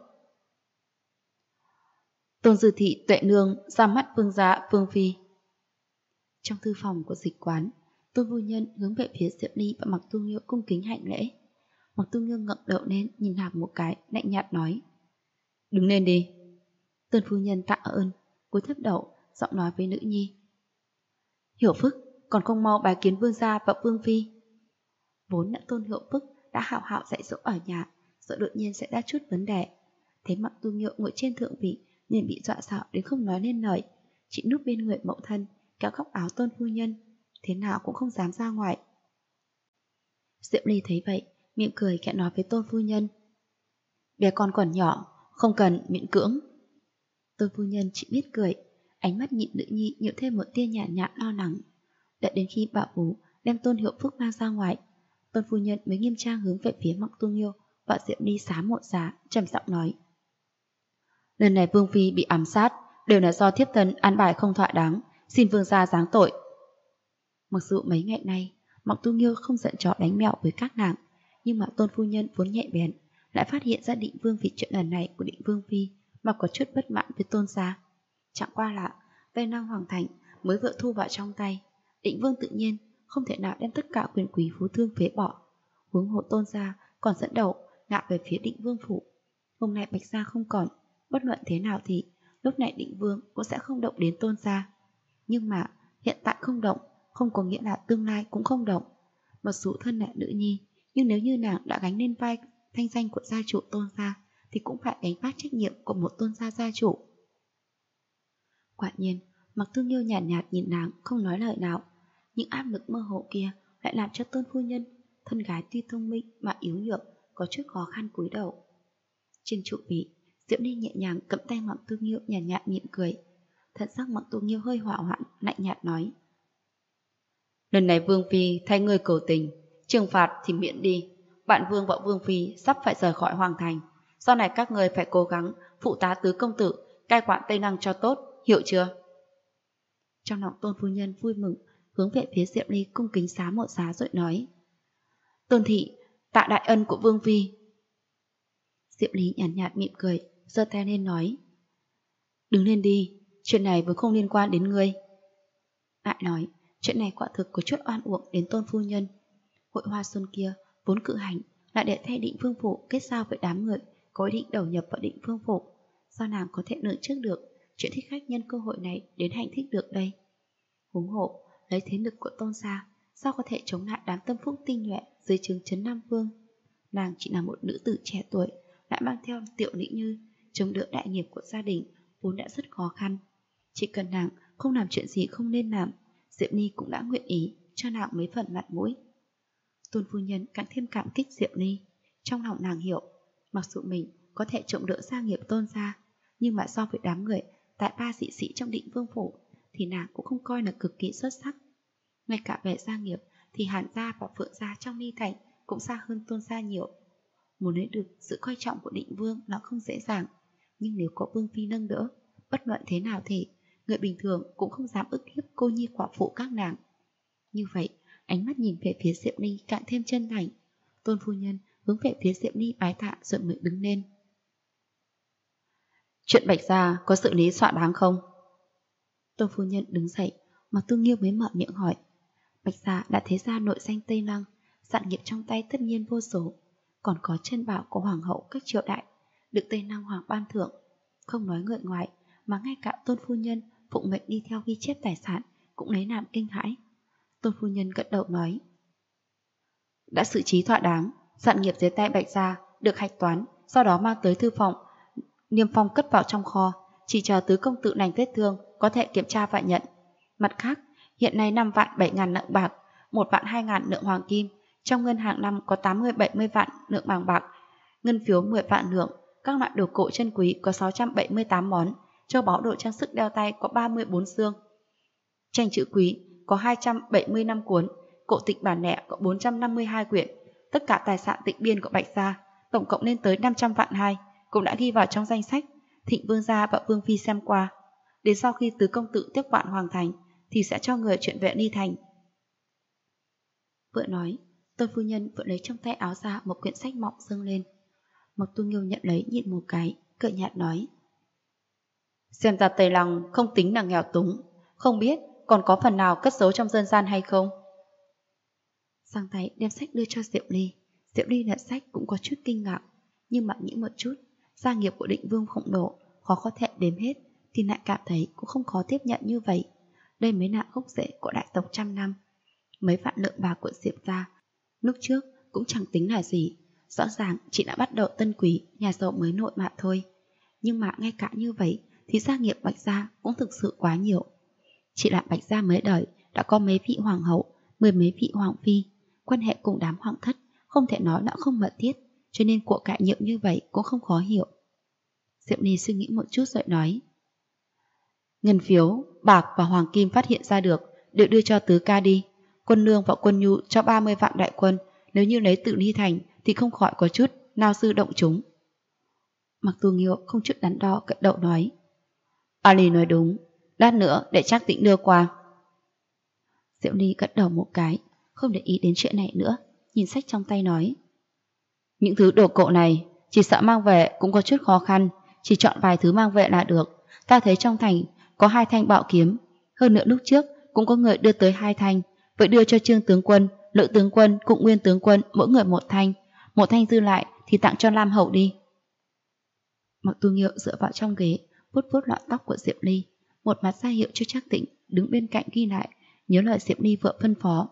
Tôn Dư Thị Tuệ Nương ra mắt vương gia Vương phi. Trong thư phòng của dịch quán, Tôn phu nhân hướng về phía Diệu Ly và Mặc Tu Nghiêu cung kính hạnh lễ. Mặc Tu Nghiêu ngẩng đầu lên nhìn nàng một cái, lạnh nhạt nói: đứng lên đi. Tôn phu nhân tạ ơn, cúi thấp đầu, giọng nói với nữ nhi: Hiểu Phức còn không mau bái kiến vương gia và vương phi. Vốn đã Tôn Hiểu Phức đã hào hào dạy dỗ ở nhà, sợ đột nhiên sẽ ra chút vấn đề. Thấy Mặc Tu Nghiêu ngồi trên thượng vị nên bị dọa sợ đến không nói nên lời, chỉ núp bên người mẫu thân kéo góc áo Tôn phu nhân, thế nào cũng không dám ra ngoài. Diệu Ly thấy vậy, mỉm cười khẽ nói với Tôn phu nhân: bé con còn nhỏ, không cần miễn cưỡng. Tôn phu nhân chỉ biết cười, ánh mắt nhịn nữ nhi nhiều thêm một tia nhạt nhạt lo lắng. Đợi đến khi bảo bố đem Tôn Hiệu Phức mang ra ngoài, Tôn phu nhân mới nghiêm trang hướng về phía Mặc Tu Nghiêu và Diệu Ly xá một giá, trầm giọng nói: lần này Vương phi bị ám sát đều là do thiếp thân an bài không thỏa đáng, xin vương gia giáng tội. Mặc dù mấy ngày nay Mặc Tu Nghiêu không giận chó đánh mèo với các nàng, nhưng mà Tôn phu nhân vốn nhạy bén, lại phát hiện ra Định Vương vì chuyện lần này của Định Vương phi mà có chút bất mãn với Tôn gia. Chẳng qua là Tây Năng Hoàng thành mới vừa thu vào trong tay, Định Vương tự nhiên không thể nào đem tất cả quyền quý phú thương phế bỏ. Huống hồ Tôn gia còn dẫn đầu ngạ về phía Định Vương phủ. Hôm nay Bạch gia không còn, bất luận thế nào thì lúc này Định Vương cũng sẽ không động đến Tôn gia. Nhưng mà hiện tại không động không có nghĩa là tương lai cũng không động. Mặc dù thân là nữ nhi, nhưng nếu như nàng đã gánh lên vai thanh danh của gia chủ Tôn gia thì cũng phải gánh vác trách nhiệm của một Tôn gia gia chủ. Quả nhiên, Mặc Tương Nghiêu nhàn nhạt nhìn nàng không nói lời nào, những áp lực mơ hồ kia lại làm cho Tôn phu nhân, thân gái tuy thông minh mà yếu nhược, có chút khó khăn cúi đầu. Trên trụ vị, Diệu Ly nhẹ nhàng cầm tay Mặc Tương Nghiêu nhàn nhạt mỉm cười. Thần sắc Mặc Tương Nghiêu hơi hỏa hoãn, lạnh nhạt nói: lần này Vương phi thay người cầu tình, trừng phạt thì miễn đi. Bạn Vương và Vương phi sắp phải rời khỏi hoàng thành, sau này các người phải cố gắng phụ tá tứ công tử cai quản Tây Năng cho tốt, hiểu chưa? Trong lòng Tôn phu nhân vui mừng, hướng về phía Diệu Ly cung kính xá một xá rồi nói: Tôn thị tạ đại ân của Vương phi. Diệu Ly nhàn nhạt mỉm cười, giơ tay lên nói: đứng lên đi, chuyện này vẫn không liên quan đến ngươi. Lại nói: chuyện này quả thực có chút oan uổng đến Tôn phu nhân. Hội hoa xuân kia vốn cử hành lại để thay Định Vương phủ kết giao với đám người có ý định đầu nhập vào Định Vương phủ. Sao nàng có thể lường trước được chuyện thích khách nhân cơ hội này đến hành thích được đây? Huống hộ lấy thế lực của Tôn gia, sao có thể chống lại đám tâm phúc tinh nhuệ dưới trướng Trấn Nam Vương? Nàng chỉ là một nữ tử trẻ tuổi, lại mang theo Tiểu Nữ Như, chống đỡ đại nghiệp của gia đình vốn đã rất khó khăn. Chỉ cần nàng không làm chuyện gì không nên làm, Diệu Ly cũng đã nguyện ý cho nàng mấy phần mặt mũi. Tôn phu nhân càng thêm cảm kích Diệu Ly. Trong lòng nàng hiểu, mặc dù mình có thể chống đỡ gia nghiệp Tôn gia, nhưng mà so với đám người tại ba dị sĩ trong Định Vương phủ thì nàng cũng không coi là cực kỳ xuất sắc. Ngay cả về gia nghiệp thì Hàn gia và Phượng gia trong Ly Thành cũng xa hơn Tôn gia nhiều. Muốn lấy được sự coi trọng của Định Vương là không dễ dàng, nhưng nếu có Vương phi nâng đỡ, bất luận thế nào thì người bình thường cũng không dám ức hiếp cô nhi quả phụ các nàng. Như vậy, ánh mắt nhìn về phía Diệu Ly càng thêm chân thành. Tôn phu nhân hướng về phía Diệu Ly bái tạ rồi mới đứng lên. Chuyện Bạch gia có xử lý xóa đáng không? Tôn phu nhân đứng dậy, Mặc Tương Nghiêu mới mở miệng hỏi. Bạch gia đã thế gia nội danh Tây Năng, sản nghiệp trong tay tất nhiên vô số, còn có chân bảo của hoàng hậu các triều đại được Tây Năng hoàng ban thưởng. Không nói người ngoài, mà ngay cả Tôn phu nhân phụng mệnh đi theo ghi chép tài sản cũng lấy làm kinh hãi. Tôn phu nhân gật đầu nói: đã xử trí thỏa đáng, sản nghiệp dưới tay Bạch gia được hạch toán, sau đó mang tới thư phòng niêm phong cất vào trong kho, chỉ chờ tứ công tử lành vết thương có thể kiểm tra và nhận. Mặt khác, hiện nay 5 vạn 7.000 lượng bạc, 1 vạn 2.000 lượng hoàng kim, trong ngân hàng năm có 80-70 vạn lượng vàng bạc, ngân phiếu 10 vạn lượng, các loại đồ cổ chân quý có 678 món, châu báu đồ trang sức đeo tay có 34 xương, tranh chữ quý có 275 cuốn, cổ tịch bản lẻ có 452 quyển. Tất cả tài sản tịch biên của Bạch gia tổng cộng lên tới 500 vạn hai, cũng đã ghi vào trong danh sách, Thịnh Vương gia và Vương phi xem qua. Đến sau khi tứ công tử tiếp quản hoàng thành thì sẽ cho người chuyển về Ly Thành. Vừa nói, Tôn phu nhân vừa lấy trong tay áo ra một quyển sách mỏng dâng lên. Mặc Tu Nghiêu nhận lấy nhìn một cái, cười nhạt nói: xem ra Tây Lăng không tính là nghèo túng, không biết còn có phần nào cất giấu trong dân gian hay không? Sang tay đem sách đưa cho Diệu Ly. Diệu Ly nhận sách cũng có chút kinh ngạc, nhưng mà nghĩ một chút, gia nghiệp của Định Vương khổng lồ khó có thể đếm hết, thì lại cảm thấy cũng không khó tiếp nhận như vậy. Đây mới là gốc rễ của đại tộc trăm năm. Mấy vạn lượng bạc của Diệp gia lúc trước cũng chẳng tính là gì, rõ ràng chỉ đã bắt đầu tân quý, nhà giàu mới nội mà thôi. Nhưng mà ngay cả như vậy thì gia nghiệp Bạch gia cũng thực sự quá nhiều. Chỉ là Bạch gia mới đời đã có mấy vị hoàng hậu, 10 mấy vị hoàng phi, quan hệ cùng đám hoàng thất không thể nói là không mật thiết, cho nên của cải nhiều như vậy cũng không khó hiểu. Diệu Ly suy nghĩ một chút rồi nói: ngân phiếu, bạc và hoàng kim phát hiện ra được đều đưa cho tứ ca đi. Quân lương và quân nhu cho 30 vạn đại quân, nếu như lấy tự Ly Thành thì không khỏi có chút nao sư động chúng. Mặc Tu Nghiêu không chút đắn đo gật đầu nói: Ali nói đúng, lát nữa để Trác Tĩnh đưa qua. Diệu Ly gật đầu một cái, không để ý đến chuyện này nữa, nhìn sách trong tay nói: những thứ đồ cổ này chỉ sợ mang về cũng có chút khó khăn, chỉ chọn vài thứ mang về là được. Ta thấy trong thành có 2 thanh bảo kiếm, hơn nữa lúc trước cũng có người đưa tới 2 thanh, vậy đưa cho Trương tướng quân, Lữ tướng quân cùng Nguyên tướng quân mỗi người 1 thanh, 1 thanh dư lại thì tặng cho Lam hậu đi. Mặc Tu Nghiêu dựa vào trong ghế, vuốt vuốt lọn tóc của Diệp Ly, một mặt ra hiệu cho Trác Tĩnh đứng bên cạnh ghi lại, nhớ lời Diệp Ly vừa phân phó.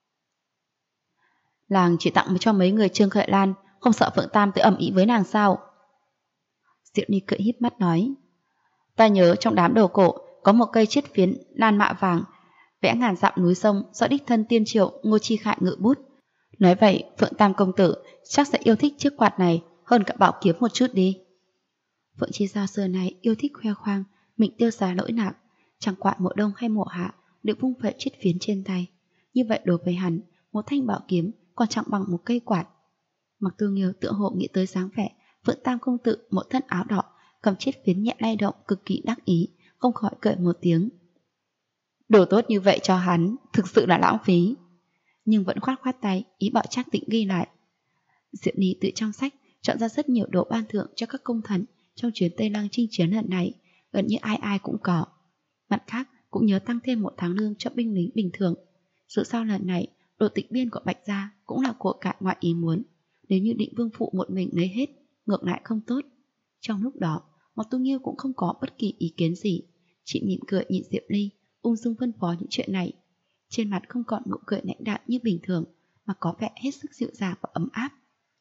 Làng chỉ tặng cho mấy người Trương Khởi Lan, không sợ Phượng Tam tới ầm ĩ với nàng sao? Diệp Ly cười híp mắt nói, ta nhớ trong đám đồ cổ có một cây chiết phiến lan mạ vàng, vẽ ngàn dặm núi sông do đích thân Tiên Triệu Ngô Chi Khải ngự bút. Nói vậy Phượng Tam công tử chắc sẽ yêu thích chiếc quạt này hơn cả bảo kiếm một chút đi. Phượng Chi Giao xưa này yêu thích khoe khoang, mình tiêu xá lỗi lạc, chẳng quản mùa đông hay mùa hạ đều vung vẩy chiết phiến trên tay. Như vậy đối với hắn, một thanh bảo kiếm còn chẳng bằng một cây quạt. Mặc Tu Nghiêu tựa hồ nghĩ tới dáng vẻ Phượng Tam công tử một thân áo đỏ cầm chiết phiến nhẹ lay động cực kỳ đắc ý, không khỏi cười một tiếng. Đồ tốt như vậy cho hắn thực sự là lãng phí, nhưng vẫn khoát khoát tay ý bảo Trác Tĩnh ghi lại. Diệp Ly tự trong sách chọn ra rất nhiều đồ ban thưởng cho các công thần trong chuyến Tây Lăng chinh chiến lần này, gần như ai ai cũng có. Mặt khác cũng nhớ tăng thêm 1 tháng lương cho binh lính bình thường. Dù sao lần này đồ tịch biên của Bạch Gia cũng là của cải ngoại ý muốn, nếu như Định Vương phụ một mình lấy hết ngược lại không tốt. Trong lúc đó Mặc Tu Nghiêu cũng không có bất kỳ ý kiến gì, chỉ mỉm cười nhìn Diệp Ly ung dung phân phó những chuyện này, trên mặt không còn nụ cười lãnh đạm như bình thường mà có vẻ hết sức dịu dàng và ấm áp.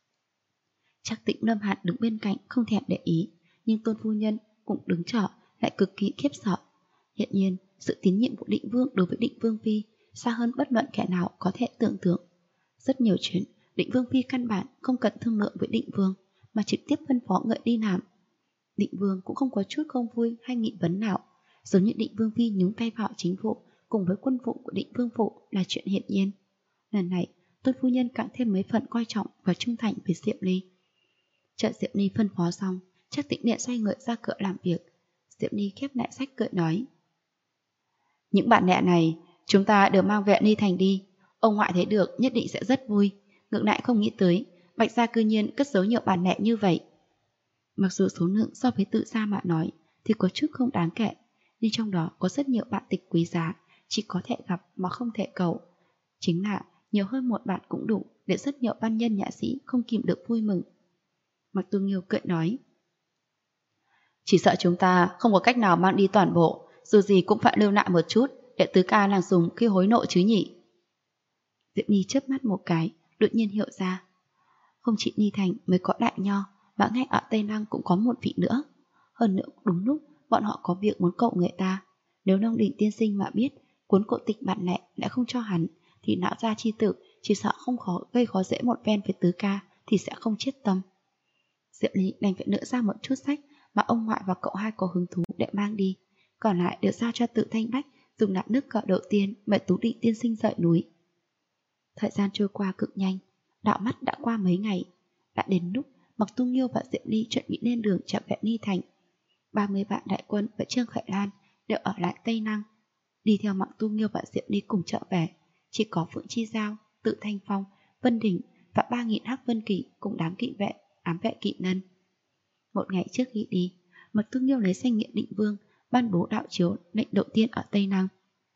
Trác Tĩnh Lâm Hàn đứng bên cạnh không thèm để ý, nhưng Tôn phu nhân cũng đứng trọ lại cực kỳ khiếp sợ. Hiện nhiên sự tín nhiệm của Định Vương đối với Định Vương phi xa hơn bất luận kẻ nào có thể tưởng tượng. Rất nhiều chuyện Định Vương phi căn bản không cần thương lượng với Định Vương mà trực tiếp phân phó người đi làm. Định Vương cũng không có chút không vui hay nghị vấn nào, giống như Định Vương phi nhúng tay vào chính vụ cùng với quân vụ của Định Vương phụ là chuyện hiển nhiên. Lần này Tôn phu nhân càng thêm mấy phần coi trọng và trung thành với Diệp Ly. Chợt Diệp Ly phân phó xong, Trác Tĩnh điện xoay người ra cửa làm việc. Diệp Ly khép lại sách cười nói, những bạn mẹ này chúng ta đều mang về Ni Thành đi, ông ngoại thấy được nhất định sẽ rất vui. Ngược lại không nghĩ tới Bạch Gia cư nhiên cất giấu nhiều bản mẹ như vậy. Mặc dù số lượng so với Tự Gia mà nói thì có chút không đáng kể, nhưng trong đó có rất nhiều bản tịch quý giá chỉ có thể gặp mà không thể cầu. Chính là nhiều hơn 1 bản cũng đủ để rất nhiều văn nhân nhã sĩ không kìm được vui mừng. Mặc Tu Nghiêu cười nói, chỉ sợ chúng ta không có cách nào mang đi toàn bộ, dù gì cũng phải lưu lại một chút để tứ ca nàng dùng khi hối nộ chứ nhỉ. Diệp Ly chớp mắt một cái, đột nhiên hiểu ra, không chỉ Ni Thành mới có Đại Nho, mà ngay ở Tây Lăng cũng có một vị nữa. Hơn nữa đúng lúc bọn họ có việc muốn cậu người ta. Nếu Long Đỉnh tiên sinh mà biết cuốn cổ tịch bản lệ đã không cho hắn, thì Lão Gia chi tử chỉ sợ không gây khó dễ một ven với tứ ca thì sẽ không chết tâm. Diệp Ly đành phải nỡ ra một chút sách mà ông ngoại và cậu hai có hứng thú để mang đi, còn lại được giao cho Tự Thanh Bách dùng làm nước cờ đầu tiên mời Tú Định tiên sinh rời núi. Thời gian trôi qua cực nhanh, đạo mắt đã qua mấy ngày, đã đến lúc Mặc Tu Nghiêu và Diệp Ly chuẩn bị lên đường trở về Ni Thành. 30 vạn đại quân và Trương Khởi Lan đều ở lại Tây Lăng. Đi theo Mặc Tu Nghiêu và Diệp Ly cùng trở về chỉ có Phượng Chi Giao, Tự Thanh Phong, Vân Đình và 3.000 Hắc Vân Kỵ cùng đám kỵ vệ, ám vệ kỵ ngân. Một ngày trước khi đi, Mặc Tu Nghiêu lấy danh nghĩa Định Vương ban bố đạo chiếu lệnh đầu tiên ở Tây Lăng.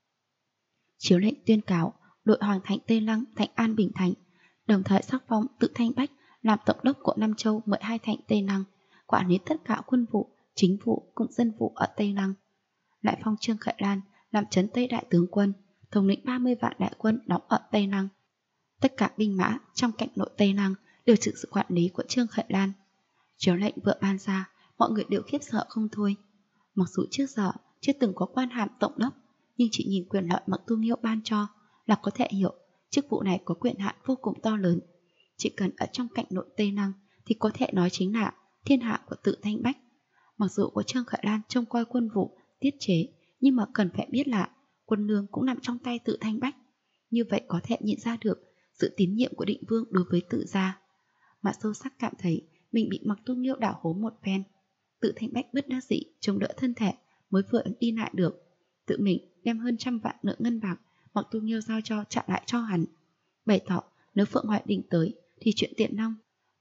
Chiếu lệnh tuyên cáo đội hoàng thành Tây Lăng thành An Bình Thành, đồng thời sắc phong Tự Thanh Bách làm tổng đốc của Nam Châu 12 thành Tây Lăng, quản lý tất cả quân vụ, chính vụ cùng dân vụ ở Tây Lăng. Lại phong Trương Khởi Lan làm trấn Tây đại tướng quân, thống lĩnh 30 vạn đại quân đóng ở Tây Lăng. Tất cả binh mã trong cảnh nội Tây Lăng đều chịu sự quản lý của Trương Khởi Lan. Chiếu lệnh vừa ban ra, mọi người đều khiếp sợ không thôi. Mặc dù trước giờ chưa từng có quan hàm tổng đốc, nhưng chỉ nhìn quyền lợi Mặc Tu Nghiêu ban cho là có thể hiểu chức vụ này có quyền hạn vô cùng to lớn. Chỉ cần ở trong cảnh nội Tây Lăng thì có thể nói chính là thiên hạ của Tự Thanh Bách. Mặc dù có Trương Khởi Lan trông coi quân vụ, tiết chế, nhưng mà cần phải biết là quân lương cũng nằm trong tay Tự Thanh Bách. Như vậy có thể nhìn ra được sự tín nhiệm của Định Vương đối với Tự gia. Mà sâu sắc cảm thấy mình bị Mặc Tu Nghiêu đảo hố một phen. Tự Thanh Bách bất đắc dĩ chống đỡ thân thể mới vừa đi lại được, tự mình đem hơn 100 vạn lượng ngân bạc Mặc Tu Nghiêu giao cho trả lại cho hắn, bày tỏ nếu Phượng Hoài Đình tới thì chuyện Tiện Long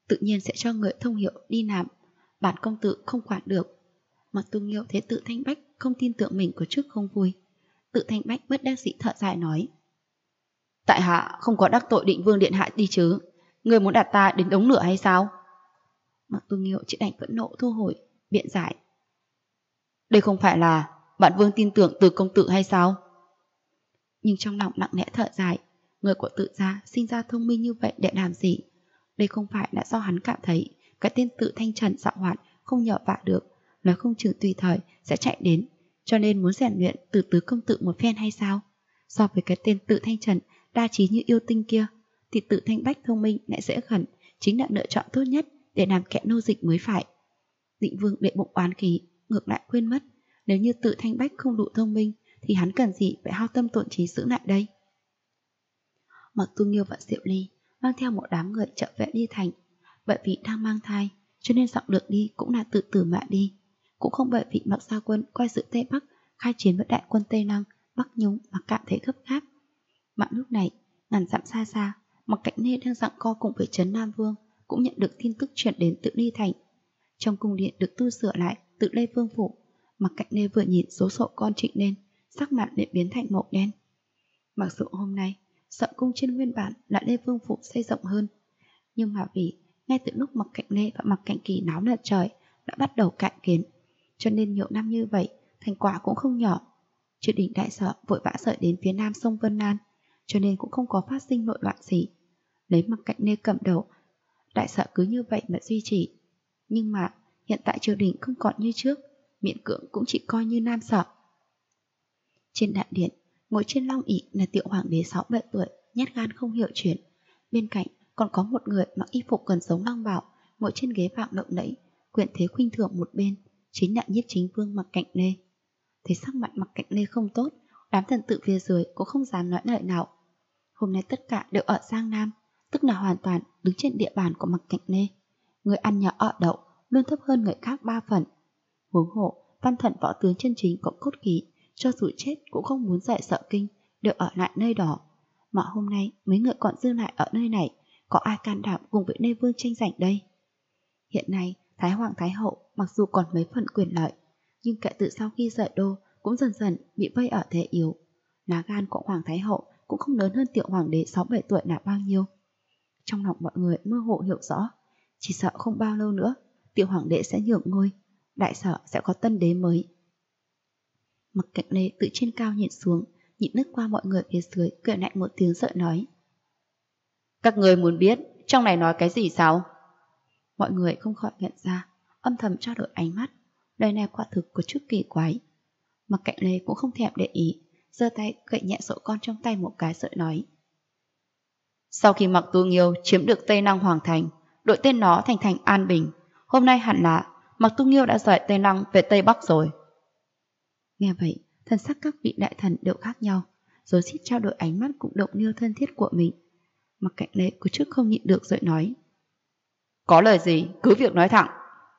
tự nhiên sẽ cho người thông hiệu đi làm, bản công tử không quản được. Mặc Tu Nghiêu thấy Tự Thanh Bách không tin tưởng mình có chút không vui. Tự Thanh Bách bất đắc dĩ thở dài nói: tại hạ không có đắc tội Định Vương điện hạ đi chứ, người muốn đặt ta đến đống lửa hay sao? Mặc Tu Nghiêu chỉ đành phẫn nộ thu hồi, biện giải: đây không phải là bản vương tin tưởng Từ công tử hay sao? Nhưng trong lòng nặng nề thở dài, người của Tự gia sinh ra thông minh như vậy để làm gì? Đây không phải là do hắn cảm thấy cái tên Tự Thanh Trần dạo hoạt không nhờ vả được, nói không chừng tùy thời sẽ chạy đến, cho nên muốn rèn luyện từ Tứ công tử một phen hay sao? So với cái tên Tự Thanh Trần đa trí như yêu tinh kia, thì Tự Thanh Bách thông minh lại dễ gần, chính là lựa chọn tốt nhất để làm kẻ nô dịch mới phải. Định Vương đệ bụng oán khí, ngược lại quên mất, nếu như Tự Thanh Bách không đủ thông minh thì hắn cần gì phải hao tâm tổn trí giữ lại đây? Mặc Tu Nghiêu và Diệu Ly mang theo một đám người trở về Ly Thành. Bởi vì đang mang thai, cho nên dọc đường đi cũng là tự tử mà đi. Cũng không bởi vì Mặc Gia Quân coi giữ Tây Bắc khai chiến với đại quân Tây Lăng, Bắc Nhung mà cảm thấy gấp gáp. Mà lúc này, ngàn dặm xa xa, Mặc Cạnh Nê đang giằng co cùng với Trấn Nam Vương cũng nhận được tin tức chuyển đến tự Ly Thành. Trong cung điện được tu sửa lại tự Lê Vương phủ, Mặc Cạnh Nê vừa nhìn số sổ con trịnh lên, sắc mặt lại biến thành màu đen. Mặc dù hôm nay Sợ cung trên nguyên bản là Lê Vương phủ xây rộng hơn, nhưng mà vì ngay từ lúc Mặc Cạnh Lê và Mặc Cạnh Kỳ náo lật trời đã bắt đầu cạn kiến, cho nên nhiều năm như vậy thành quả cũng không nhỏ. Triều đình đại sở vội vã rời đến phía nam sông Vân Nam, cho nên cũng không có phát sinh nội loạn gì. Lấy Mặc Cạnh Lê cầm đầu, đại sở cứ như vậy mà duy trì. Nhưng mà hiện tại triều đình không còn như trước, miễn cưỡng cũng chỉ coi như nam sở. Trên đại điện, ngồi trên long ỷ là Tiểu hoàng đế 6-7 tuổi, nhát gan không hiểu chuyện. Bên cạnh còn có một người mặc y phục gần giống Long Bảo, ngồi trên ghế vàng lộng lẫy, quyền thế khuynh thượng một bên, chính là Nhiếp Chính Vương Mặc Cạnh Lê. Thấy sắc mặt Mặc Cạnh Lê không tốt, đám thần tự phía dưới cũng không dám nói lời nào. Hôm nay tất cả đều ở Giang Nam, tức là hoàn toàn đứng trên địa bàn của Mặc Cạnh Lê. Người ăn nhà ở đậu luôn thấp hơn người khác 3 phần. Huống hộ, văn thần võ tướng chân chính có cốt khí, cho dù chết cũng không muốn rời Sợ Kinh, đều ở lại nơi đó. Mà hôm nay mấy người còn dư lại ở nơi này, có ai can đảm cùng với Lê Vương tranh giành đây? Hiện nay Thái Hoàng Thái Hậu mặc dù còn mấy phần quyền lợi, nhưng kể từ sau khi rời đô cũng dần dần bị vây ở thế yếu. Lá gan của Hoàng Thái Hậu cũng không lớn hơn Tiểu hoàng đế 6-7 tuổi là bao nhiêu. Trong lòng mọi người mơ hồ hiểu rõ, chỉ sợ không bao lâu nữa Tiểu hoàng đế sẽ nhường ngôi, đại sở sẽ có tân đế mới. Mặc Cạnh Lê từ trên cao nhìn xuống, nhìn lướt qua mọi người phía dưới, cười lạnh một tiếng sợ nói: các người muốn biết trong này nói cái gì sao? Mọi người không khỏi nhận ra, âm thầm trao đổi ánh mắt. Lời này quả thực có chút kỳ quái. Mặc Cạnh Lê cũng không thèm để ý, giơ tay gậy nhẹ sổ con trong tay một cái sợ nói: sau khi Mặc Tu Nghiêu chiếm được Tây Lăng Hoàng Thành, đổi tên nó thành thành An Bình. Hôm nay hẳn là Mặc Tu Nghiêu đã rời Tây Lăng về Tây Bắc rồi. Nghe vậy, thân sắc các vị đại thần đều khác nhau, rồi xít trao đổi ánh mắt cũng động liêu thân thiết của mình. Mặc Cạnh Lê có chút không nhịn được rồi nói: có lời gì cứ việc nói thẳng.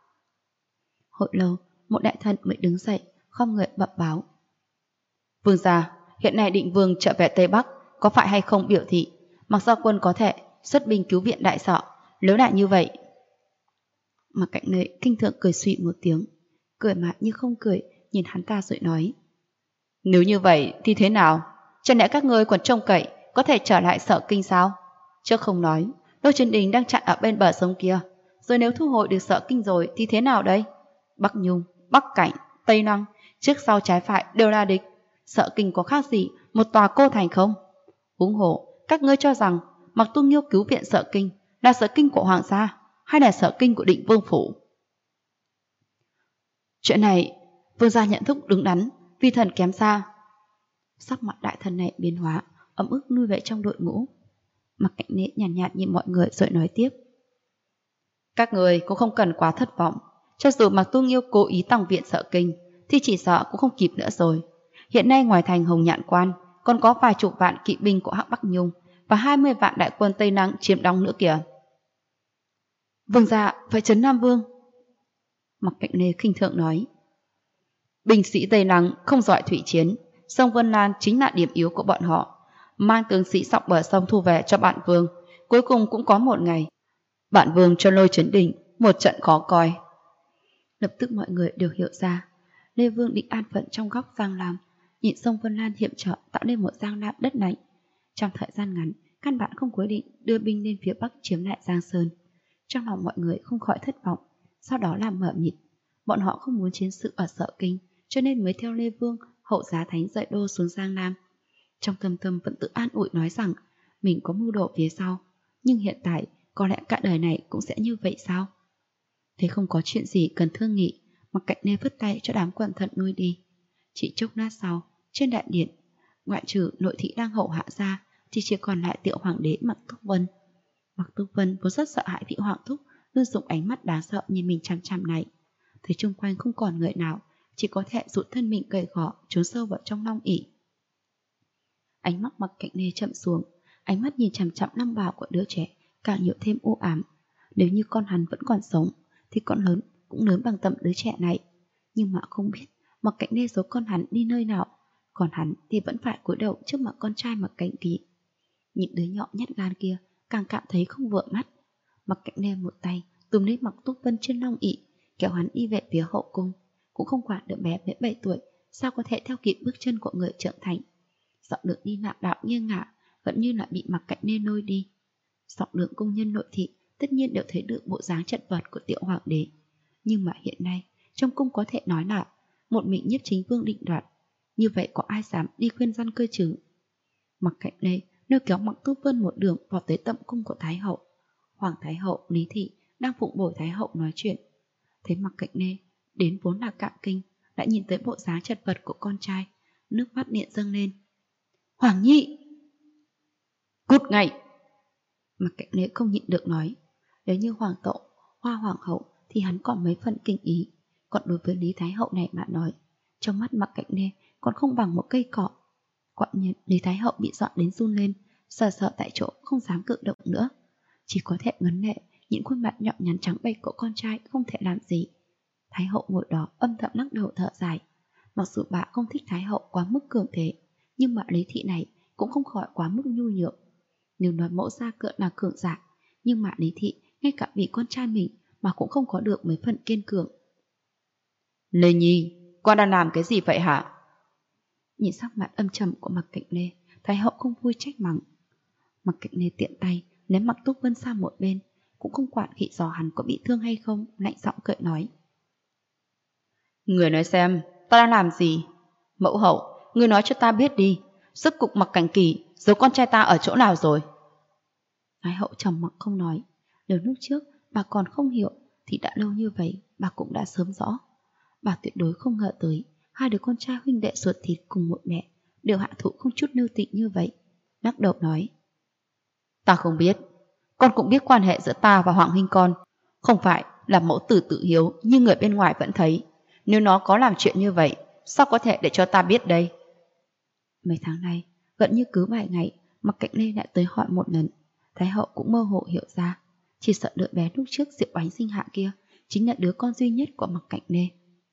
Hồi lâu, một đại thần mới đứng dậy, khom người bẩm báo: vương gia, hiện nay Định Vương trở về Tây Bắc, có phải hay không biểu thị Mặc Gia Quân có thể xuất binh cứu viện đại sở, nếu lại như vậy. Mặc Cạnh Lê kinh thượng cười suy một tiếng, cười mà như không cười, nhìn hắn ta rồi nói: nếu như vậy thì thế nào? Chẳng lẽ các ngươi còn trông cậy có thể trở lại Sở Kinh sao? Chứ không nói, Lô Trấn Đình đang chặn ở bên bờ sông kia, rồi nếu thu hồi được Sở Kinh rồi thì thế nào đây? Bắc Nhung, Bắc Cảnh, Tây Lăng, trước sau trái phải đều là địch. Sở Kinh có khác gì một tòa cô thành không? Huống hồ, các ngươi cho rằng Mặc Tu Nghiêu cứu viện Sở Kinh là Sở Kinh của Hoàng gia hay là Sở Kinh của Định Vương phủ? Chuyện này vương gia nhận thức đứng đắn, vi thần kém xa. Sắc mặt đại thần này biến hóa, ấm ức nuôi về trong đội ngũ. Mặc Cạnh Lê nhàn nhạt nhìn mọi người rồi nói tiếp: các người cũng không cần quá thất vọng. Cho dù Mặc Tu Nghiêu cố ý tăng viện Sở Kinh thì chỉ sợ cũng không kịp nữa rồi. Hiện nay ngoài thành Hồng Nhạn Quan còn có vài chục vạn kỵ binh của Hắc Bắc Nhung và 20 vạn đại quân Tây Lăng chiếm đóng nữa kìa. Vương gia phải trấn Nam Vương. Mặc Cạnh Lê khinh thượng nói: binh sĩ Tây Lăng không giỏi thủy chiến, sông Vân Lan chính là điểm yếu của bọn họ. Mang tướng sĩ dọc bờ sông thu về cho bạn vương, cuối cùng cũng có một ngày Bản vương cho Lôi Chấn Đỉnh một trận khó coi. Lập tức mọi người đều hiểu ra, Lê Vương định an phận trong góc Giang Lam, nhịn sông Vân Lan hiểm trở tạo nên một Giang Lam đất lạnh. Trong thời gian ngắn, căn bản không quyết định đưa binh lên phía Bắc chiếm lại Giang Sơn. Trong lòng mọi người không khỏi thất vọng, sau đó làm mờ mịt. Bọn họ không muốn chiến sự ở Sợ Kinh, cho nên mới theo Lê Vương hậu giá thánh dạy đô xuống Giang Nam. Trong thâm tâm vẫn tự an ủi nói rằng mình có mưu đồ phía sau, nhưng hiện tại có lẽ cả đời này cũng sẽ như vậy sao? Thế không có chuyện gì cần thương nghị, Mặc Cạnh Nê vứt tay cho đám quần thận nuôi đi. Chỉ chốc lát sau, trên đại điện, ngoại trừ nội thị đang hậu hạ ra, thì chỉ còn lại Tiệu Hoàng đế Mặc Túc Vân. Mặc Túc Vân vốn rất sợ hãi vị hoàng thúc luôn dùng ánh mắt đáng sợ nhìn mình chằm chằm này. Thấy chung quanh không còn người nào, chỉ có thể rụt thân mình gầy gò trốn sâu vào trong long ỷ. Ánh mắt Mặc Cạnh Nê chậm xuống, ánh mắt nhìn chằm chằm long bào của đứa trẻ càng nhiều thêm u ám. Nếu như con hắn vẫn còn sống thì con lớn cũng lớn bằng tầm đứa trẻ này, nhưng mà không biết Mặc Cạnh Nê giấu con hắn đi nơi nào, còn hắn thì vẫn phải cúi đầu trước mặt con trai Mặc Cảnh Kỳ. Những đứa nhỏ nhát gan kia càng cảm thấy không vừa mắt. Mặc Cạnh Nê một tay túm lấy Mặc Túc Vân trên long ỷ, kéo hắn đi về phía hậu cung. Cũng không quản đứa bé 17 tuổi sao có thể theo kịp bước chân của người trưởng thành. Dọc đường đi nạo đạo nghiêng ngả, vẫn như là bị Mặc Cạnh Nê lôi đi. Dọc đường công nhân nội thị tất nhiên đều thấy được bộ dáng chật vật của Tiệu Hoàng đế. Nhưng mà hiện nay trong cung có thể nói là một mình Nhiếp Chính Vương định đoạt, như vậy có ai dám đi khuyên răn cơ chứ? Mặc Cạnh Nê lôi kéo Mặc Túc Vân một đường vào tới tận cung của Thái hậu. Hoàng Thái hậu Lý Thị đang phụng bồi Thái hậu nói chuyện. Thấy Mặc Cạnh Nê đến vốn là cạn kinh, lại nhìn tới bộ dáng chật vật của con trai, nước mắt điện dâng lên. Hoàng nhị! Cút ngay! Mặc Cạnh Nê không nhịn được nói. Nếu như hoàng tậu, hoa hoàng hậu thì hắn còn mấy phần kinh ý, còn đối với Lý Thái hậu này mà nói, trong mắt Mặc Cạnh Nê còn không bằng một cây cọ. Quả nhiên Lý Thái hậu bị dọa đến run lên, sợ tại chỗ không dám cự động nữa, chỉ có thể ngấn lệ nhìn khuôn mặt nhọn nhắn trắng bệch của con trai không thể làm gì. Thái hậu ngồi đó âm thầm lắc đầu thở dài. Mặc dù bà không thích Thái hậu quá mức cường thế, nhưng mà Lý Thị này cũng không khỏi quá mức nhu nhược. Nếu nói mẫu gia cỡ là cường giả, nhưng mà Lý Thị ngay cả vì con trai mình mà cũng không có được mấy phần kiên cường. Lê Nhi, con đang làm cái gì vậy hả? Nhìn sắc mặt âm trầm của Mặc Cạnh Nê, Thái hậu không vui trách mắng. Mặc Cạnh Nê tiện tay ném Mặc Túc Vân sang một bên, cũng không quản khỉ giò hắn có bị thương hay không, lạnh giọng cười nói. Người nói xem, ta đang làm gì? Mẫu hậu, người nói cho ta biết đi, sức cục Mặc Cảnh Kỳ giấu con trai ta ở chỗ nào rồi? Thái hậu trầm mặc không nói. Nếu lúc trước bà còn không hiểu thì đã lâu như vậy bà cũng đã sớm rõ. Bà tuyệt đối không ngờ tới hai đứa con trai huynh đệ ruột thịt cùng một mẹ đều hạ thủ không chút lưu tình như vậy. Lắc đầu nói. Ta không biết, con cũng biết quan hệ giữa ta và Hoàng huynh con không phải là mẫu tử tự hiếu như người bên ngoài vẫn thấy. Nếu nó có làm chuyện như vậy, sao có thể để cho ta biết đây? Mấy tháng nay, gần như cứ vài ngày, Mặc Cạnh Nê lại tới hỏi một lần. Thái hậu cũng mơ hồ hiểu ra, chỉ sợ đứa bé lúc trước Diệu Ánh sinh hạ kia chính là đứa con duy nhất của Mặc Cạnh Nê.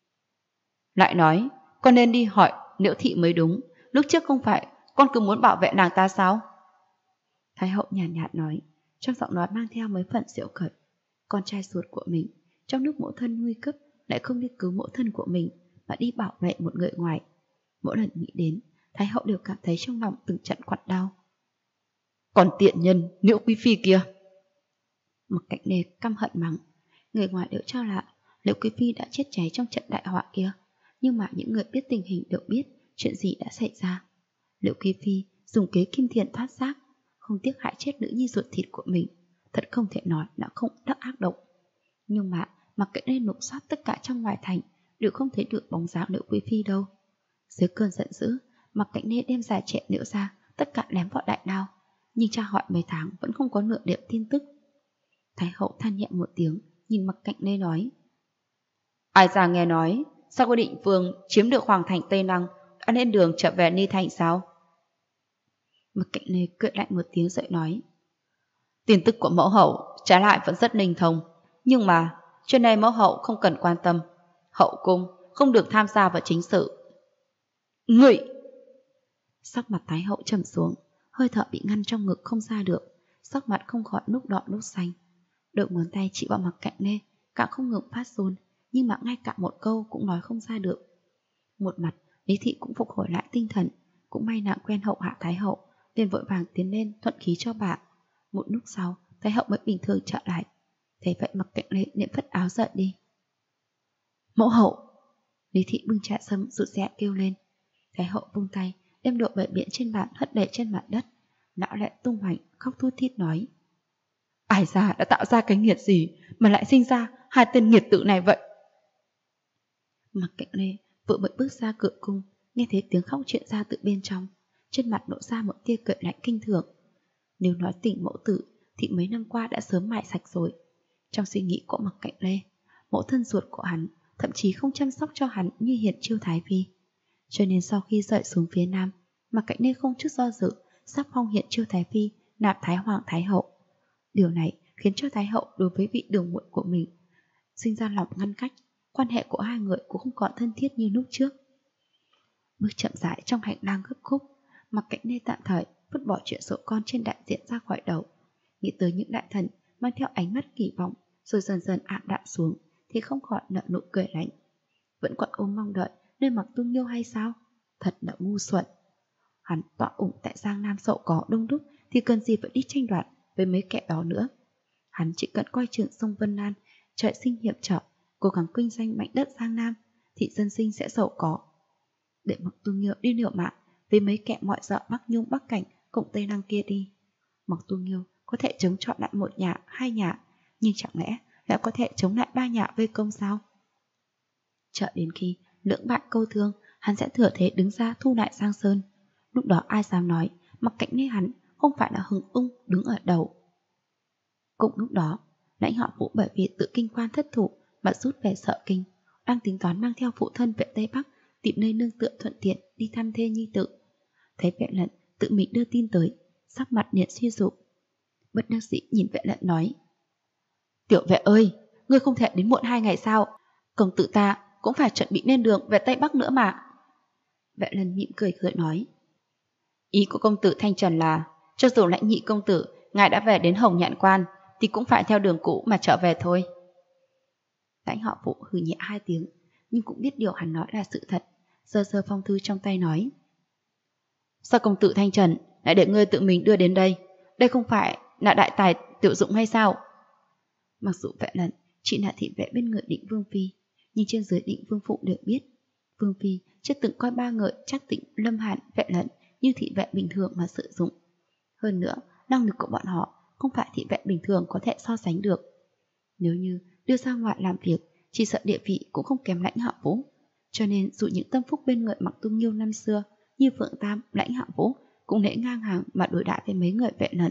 Lại nói, con nên đi hỏi Liễu Thị mới đúng, lúc trước không phải con cứ muốn bảo vệ nàng ta sao? Thái hậu nhàn nhạt nói, trong giọng nói mang theo mấy phần giễu cợt. Con trai ruột của mình, trong lúc mẫu thân nguy cấp lại không đi cứu mẫu thân của mình mà đi bảo vệ một người ngoài. Mỗi lần nghĩ đến, Thái hậu đều cảm thấy trong lòng từng trận quặn đau. Còn tiện nhân Liễu Quý Phi kia! Mặc Cạnh Nê căm hận mắng. Người ngoài đều cho là Liễu Quý Phi đã chết cháy trong trận đại họa kia, nhưng mà những người biết tình hình đều biết chuyện gì đã xảy ra. Liễu Quý Phi dùng kế kim thiền thoát xác, không tiếc hại chết nữ nhi ruột thịt của mình, thật không thể nói là không đắc ác độc. Nhưng mà Mặc Cạnh Nê lục soát tất cả trong ngoài thành đều không thấy được bóng dáng Liễu Quý Phi đâu. Dưới cơn giận dữ, Mặc Cạnh Nê đem giải trẻ Liễu ra tất cả ném vào đại đao, nhưng tra hỏi mấy tháng vẫn không có nửa điểm tin tức. Thái hậu than nhẹ một tiếng, nhìn Mặc Cạnh Nê nói. Ai ra nghe nói, sao có định vương chiếm được hoàng thành Tây Lăng đã lên đường trở về Ni Thành sao? Mặc Cạnh Nê cười lạnh một tiếng rồi nói. Tin tức của mẫu hậu trái lại vẫn rất linh thông, nhưng mà chuyện này mẫu hậu không cần quan tâm. Hậu cung không được tham gia vào chính sự. Ngụy! Sắc mặt Thái hậu trầm xuống, hơi thở bị ngăn trong ngực không ra được, sắc mặt không khỏi lúc đỏ lúc xanh. Đợi ngón tay chỉ vào Mặc Cạnh Lê, càng không ngừng phát run, nhưng mà ngay cả một câu cũng nói không ra được. Một mặt, Lý Thị cũng phục hồi lại tinh thần, cũng may nàng quen hậu hạ Thái hậu, liền vội vàng tiến lên thuận khí cho bà. Một lúc sau, Thái hậu mới bình thường trở lại. Thế vậy Mặc Cạnh Lê liền phất áo rời đi. Mẫu hậu! Lý Thị bưng trà sâm rụt rè kêu lên. Thái hậu vung tay, đem đồ bày biện trên bàn hất để trên mặt đất. Lão lại tung hoành, khóc thút thít nói: Ai già đã tạo ra cái nghiệt gì mà lại sinh ra hai tên nghiệt tự này vậy? Mặc Cạnh Lê vừa mới bước ra cửa cung, nghe thấy tiếng khóc chuyện ra từ bên trong, trên mặt lộ ra một tia cười lạnh kinh thường. Nếu nói tình mẫu tử thì mấy năm qua đã sớm mài sạch rồi. Trong suy nghĩ của Mặc Cạnh Lê, mẫu thân ruột của hắn thậm chí không chăm sóc cho hắn như Hiền Chiêu Thái Vi. Cho nên sau khi rời xuống phía Nam, Mặc Cạnh Lê không chút do dự sắp phong Hiền Chiêu Thái Vi nạp Thái Hoàng Thái Hậu. Điều này khiến cho Thái Hậu đối với vị đường muội của mình sinh ra lòng ngăn cách, quan hệ của hai người cũng không còn thân thiết như lúc trước. Bước chậm rãi trong hành lang gấp khúc, Mặc Cạnh Lê tạm thời vứt bỏ chuyện sổ con trên đại diện ra khỏi đầu, nghĩ tới những đại thần mang theo ánh mắt kỳ vọng rồi dần dần ảm đạm xuống, thì không khỏi nở nụ cười lạnh. Vẫn còn ôm mong đợi nơi Mặc Tương Nghiêu hay sao? Thật là ngu xuẩn. Hắn tọa ủng tại Giang Nam giàu có đông đúc thì cần gì phải đi tranh đoạt với mấy kẻ đó nữa. Hắn chỉ cần coi chừng sông Vân Nam trời sinh hiểm trở, cố gắng kinh doanh mảnh đất Giang Nam thì dân sinh sẽ giàu có. Để Mặc Tương Nghiêu đi liều mạng với mấy kẻ mọi dợ Bắc Nhung Bắc Cảnh cộng Tây Lăng kia đi. Mặc Tương Nghiêu có thể chống chọi lại một nhà, hai nhà, nhưng chẳng lẽ lại có thể chống lại ba nhà vây công sao? Chờ đến khi lưỡng bại câu thương, hắn sẽ thừa thế đứng ra thu lại Giang Sơn. Lúc đó ai dám nói Mặc Cạnh Lê hắn không phải là hừng ung đứng ở đầu. Cùng lúc đó, lãnh họ Vũ bởi vì tự kinh quan thất thủ mà rút về Sợ Kinh, đang tính toán mang theo phụ thân về Tây Bắc tìm nơi nương tựa thuận tiện đi thăm thê nhi tự. Thấy Vệ Lận tự mình đưa tin tới, sắc mặt liền suy sụp. Bất đắc dĩ nhìn Vệ Lận nói: Tiểu Vệ ơi, ngươi không thể đến muộn 2 ngày sao? Công tử ta cũng phải chuẩn bị lên đường về Tây Bắc nữa mà. Vệ Lận mỉm cười gợi nói: Ý của công tử Thanh Trần là cho dù lãnh nhị công tử ngài đã về đến Hồng Nhạn Quan thì cũng phải theo đường cũ mà trở về thôi. Lãnh họ Vũ hừ nhẹ 2 tiếng, nhưng cũng biết điều hắn nói là sự thật, giơ giơ phong thư trong tay nói: Sao công tử Thanh Trần lại để ngươi tự mình đưa đến đây? Đây không phải là đại tài tiểu dụng hay sao? Mặc dù Vệ Lận chỉ là thị vệ bên người Định Vương Phi, nhưng trên dưới Định Vương Phụ đều biết Vương Phi chưa từng coi ba người Trác Tĩnh, Lâm Hàn, Vệ Lận như thị vệ bình thường mà sử dụng. Hơn nữa, năng lực của bọn họ không phải thị vệ bình thường có thể so sánh được. Nếu như đưa ra ngoài làm việc, chỉ sợ địa vị cũng không kém lãnh họ Vũ. Cho nên dù những tâm phúc bên người Mặc Tương Nghiêu năm xưa như Phượng Tam, lãnh họ Vũ cũng nể ngang hàng mà đối đãi với mấy người Vệ Lận.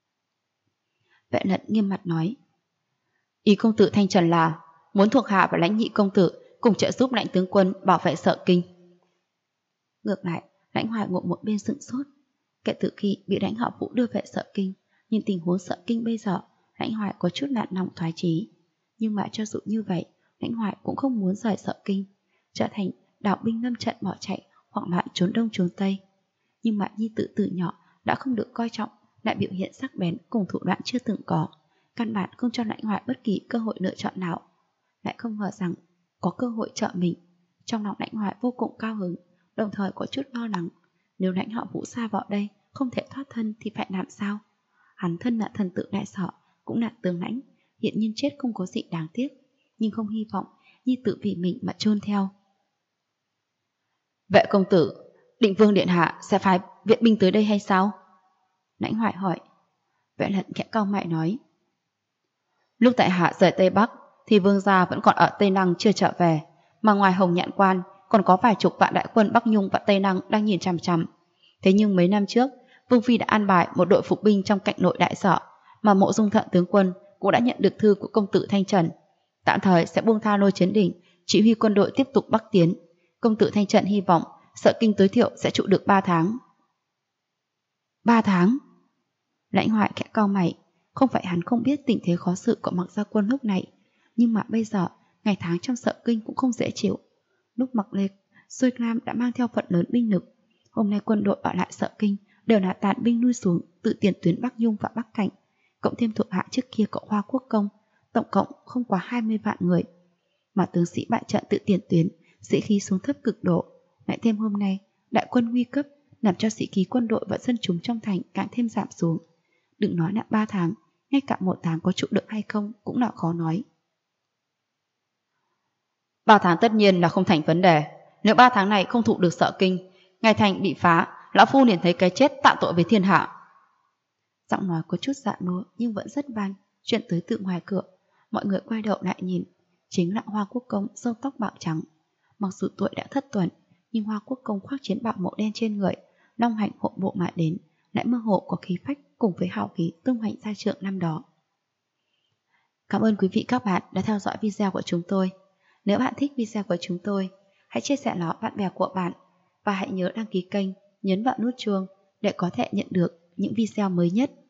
Vệ Lận nghiêm mặt nói: Ý công tử Thanh Trần là muốn thuộc hạ và lãnh nhị công tử cùng trợ giúp lãnh tướng quân bảo vệ Sợ Kinh. Ngược lại, lãnh Hoài ngộ một bên sững sốt. Kể từ khi bị lãnh họ Vũ đưa về Sợ Kinh, nhìn tình huống Sợ Kinh bây giờ, lãnh Hoài có chút nản lòng thoái chí. Nhưng mà cho dù như vậy, lãnh Hoài cũng không muốn rời Sợ Kinh, trở thành đảo binh lâm trận bỏ chạy hoặc loạn trốn đông trốn tây. Nhưng mà nhi tử từ nhỏ đã không được coi trọng, lại biểu hiện sắc bén cùng thủ đoạn chưa từng có, căn bản không cho lãnh Hoài bất kỳ cơ hội lựa chọn nào. Lại không ngờ rằng có cơ hội trợ mình. Trong lòng lãnh Hoài vô cùng cao hứng, đồng thời có chút lo lắng. Nếu lãnh họ Vũ xa vào đây không thể thoát thân thì phải làm sao? Hắn thân là thần tử đại sở, cũng là tướng lãnh, hiện nhiên chết không có gì đáng tiếc, nhưng không hy vọng nhi tử vì mình mà chôn theo. Vệ công tử, Định Vương điện hạ sẽ phái viện binh tới đây hay sao? Lãnh Hoài hỏi. Vệ Lận khẽ cau mày nói: Lúc tại hạ rời Tây Bắc thì vương gia vẫn còn ở Tây Lăng chưa trở về, mà ngoài Hồng Nhạn Quan còn có vài chục vạn đại quân Bắc Nhung và Tây Lăng đang nhìn chằm chằm. Thế nhưng mấy năm trước, Vương Phi đã an bài một đội phục binh trong cạnh nội đại sở, mà Mộ Dung Thận tướng quân cũng đã nhận được thư của công tử Thanh Trần, tạm thời sẽ buông tha Lôi Chấn Đỉnh, chỉ huy quân đội tiếp tục bắc tiến. Công tử Thanh Trần hy vọng Sợ Kinh tối thiểu sẽ trụ được 3 tháng. 3 tháng? Lãnh Hoài khẽ cau mày, không phải hắn không biết tình thế khó xử của Mặc Gia Quân lúc này, nhưng mà bây giờ ngày tháng trong Sợ Kinh cũng không dễ chịu. Lúc Mặc Lê Xuôi Lam đã mang theo phần lớn binh lực, hôm nay quân đội ở lại Sợ Kinh đều là tàn binh lui xuống từ tiền tuyến Bắc Nhung và Bắc Cảnh, cộng thêm thuộc hạ trước kia của Hoa Quốc công, tổng cộng không quá 20 vạn người. Mà tướng sĩ bại trận tự tiền tuyến, sĩ khí xuống thấp cực độ. Lại thêm hôm nay, đại quân nguy cấp, làm cho sĩ khí quân đội và dân chúng trong thành càng thêm giảm xuống. Đừng nói là 3 tháng, ngay cả 1 tháng có trụ được hay không cũng là khó nói. 3 tháng tất nhiên là không thành vấn đề. Nếu 3 tháng này không thụ được Sợ Kinh, ngày thành bị phá, lão phu liền thấy cái chết tạ tội với thiên hạ. Giọng nói có chút dạ nua nhưng vẫn rất van, chuyện tới từ ngoài cửa. Mọi người quay đầu lại nhìn, chính là Hoa Quốc công râu tóc bạc trắng. Mặc dù tuổi đã thất tuần, nhưng Hoa Quốc công khoác chiến bào màu đen trên người, long hạnh hộ bộ mà đến, lại mơ hồ có khí phách cùng với hào khí tung hoành gia trượng năm đó. Cảm ơn quý vị các bạn đã theo dõi video của chúng tôi. Nếu bạn thích video của chúng tôi, hãy chia sẻ nó bạn bè của bạn và hãy nhớ đăng ký kênh, nhấn vào nút chuông để có thể nhận được những video mới nhất.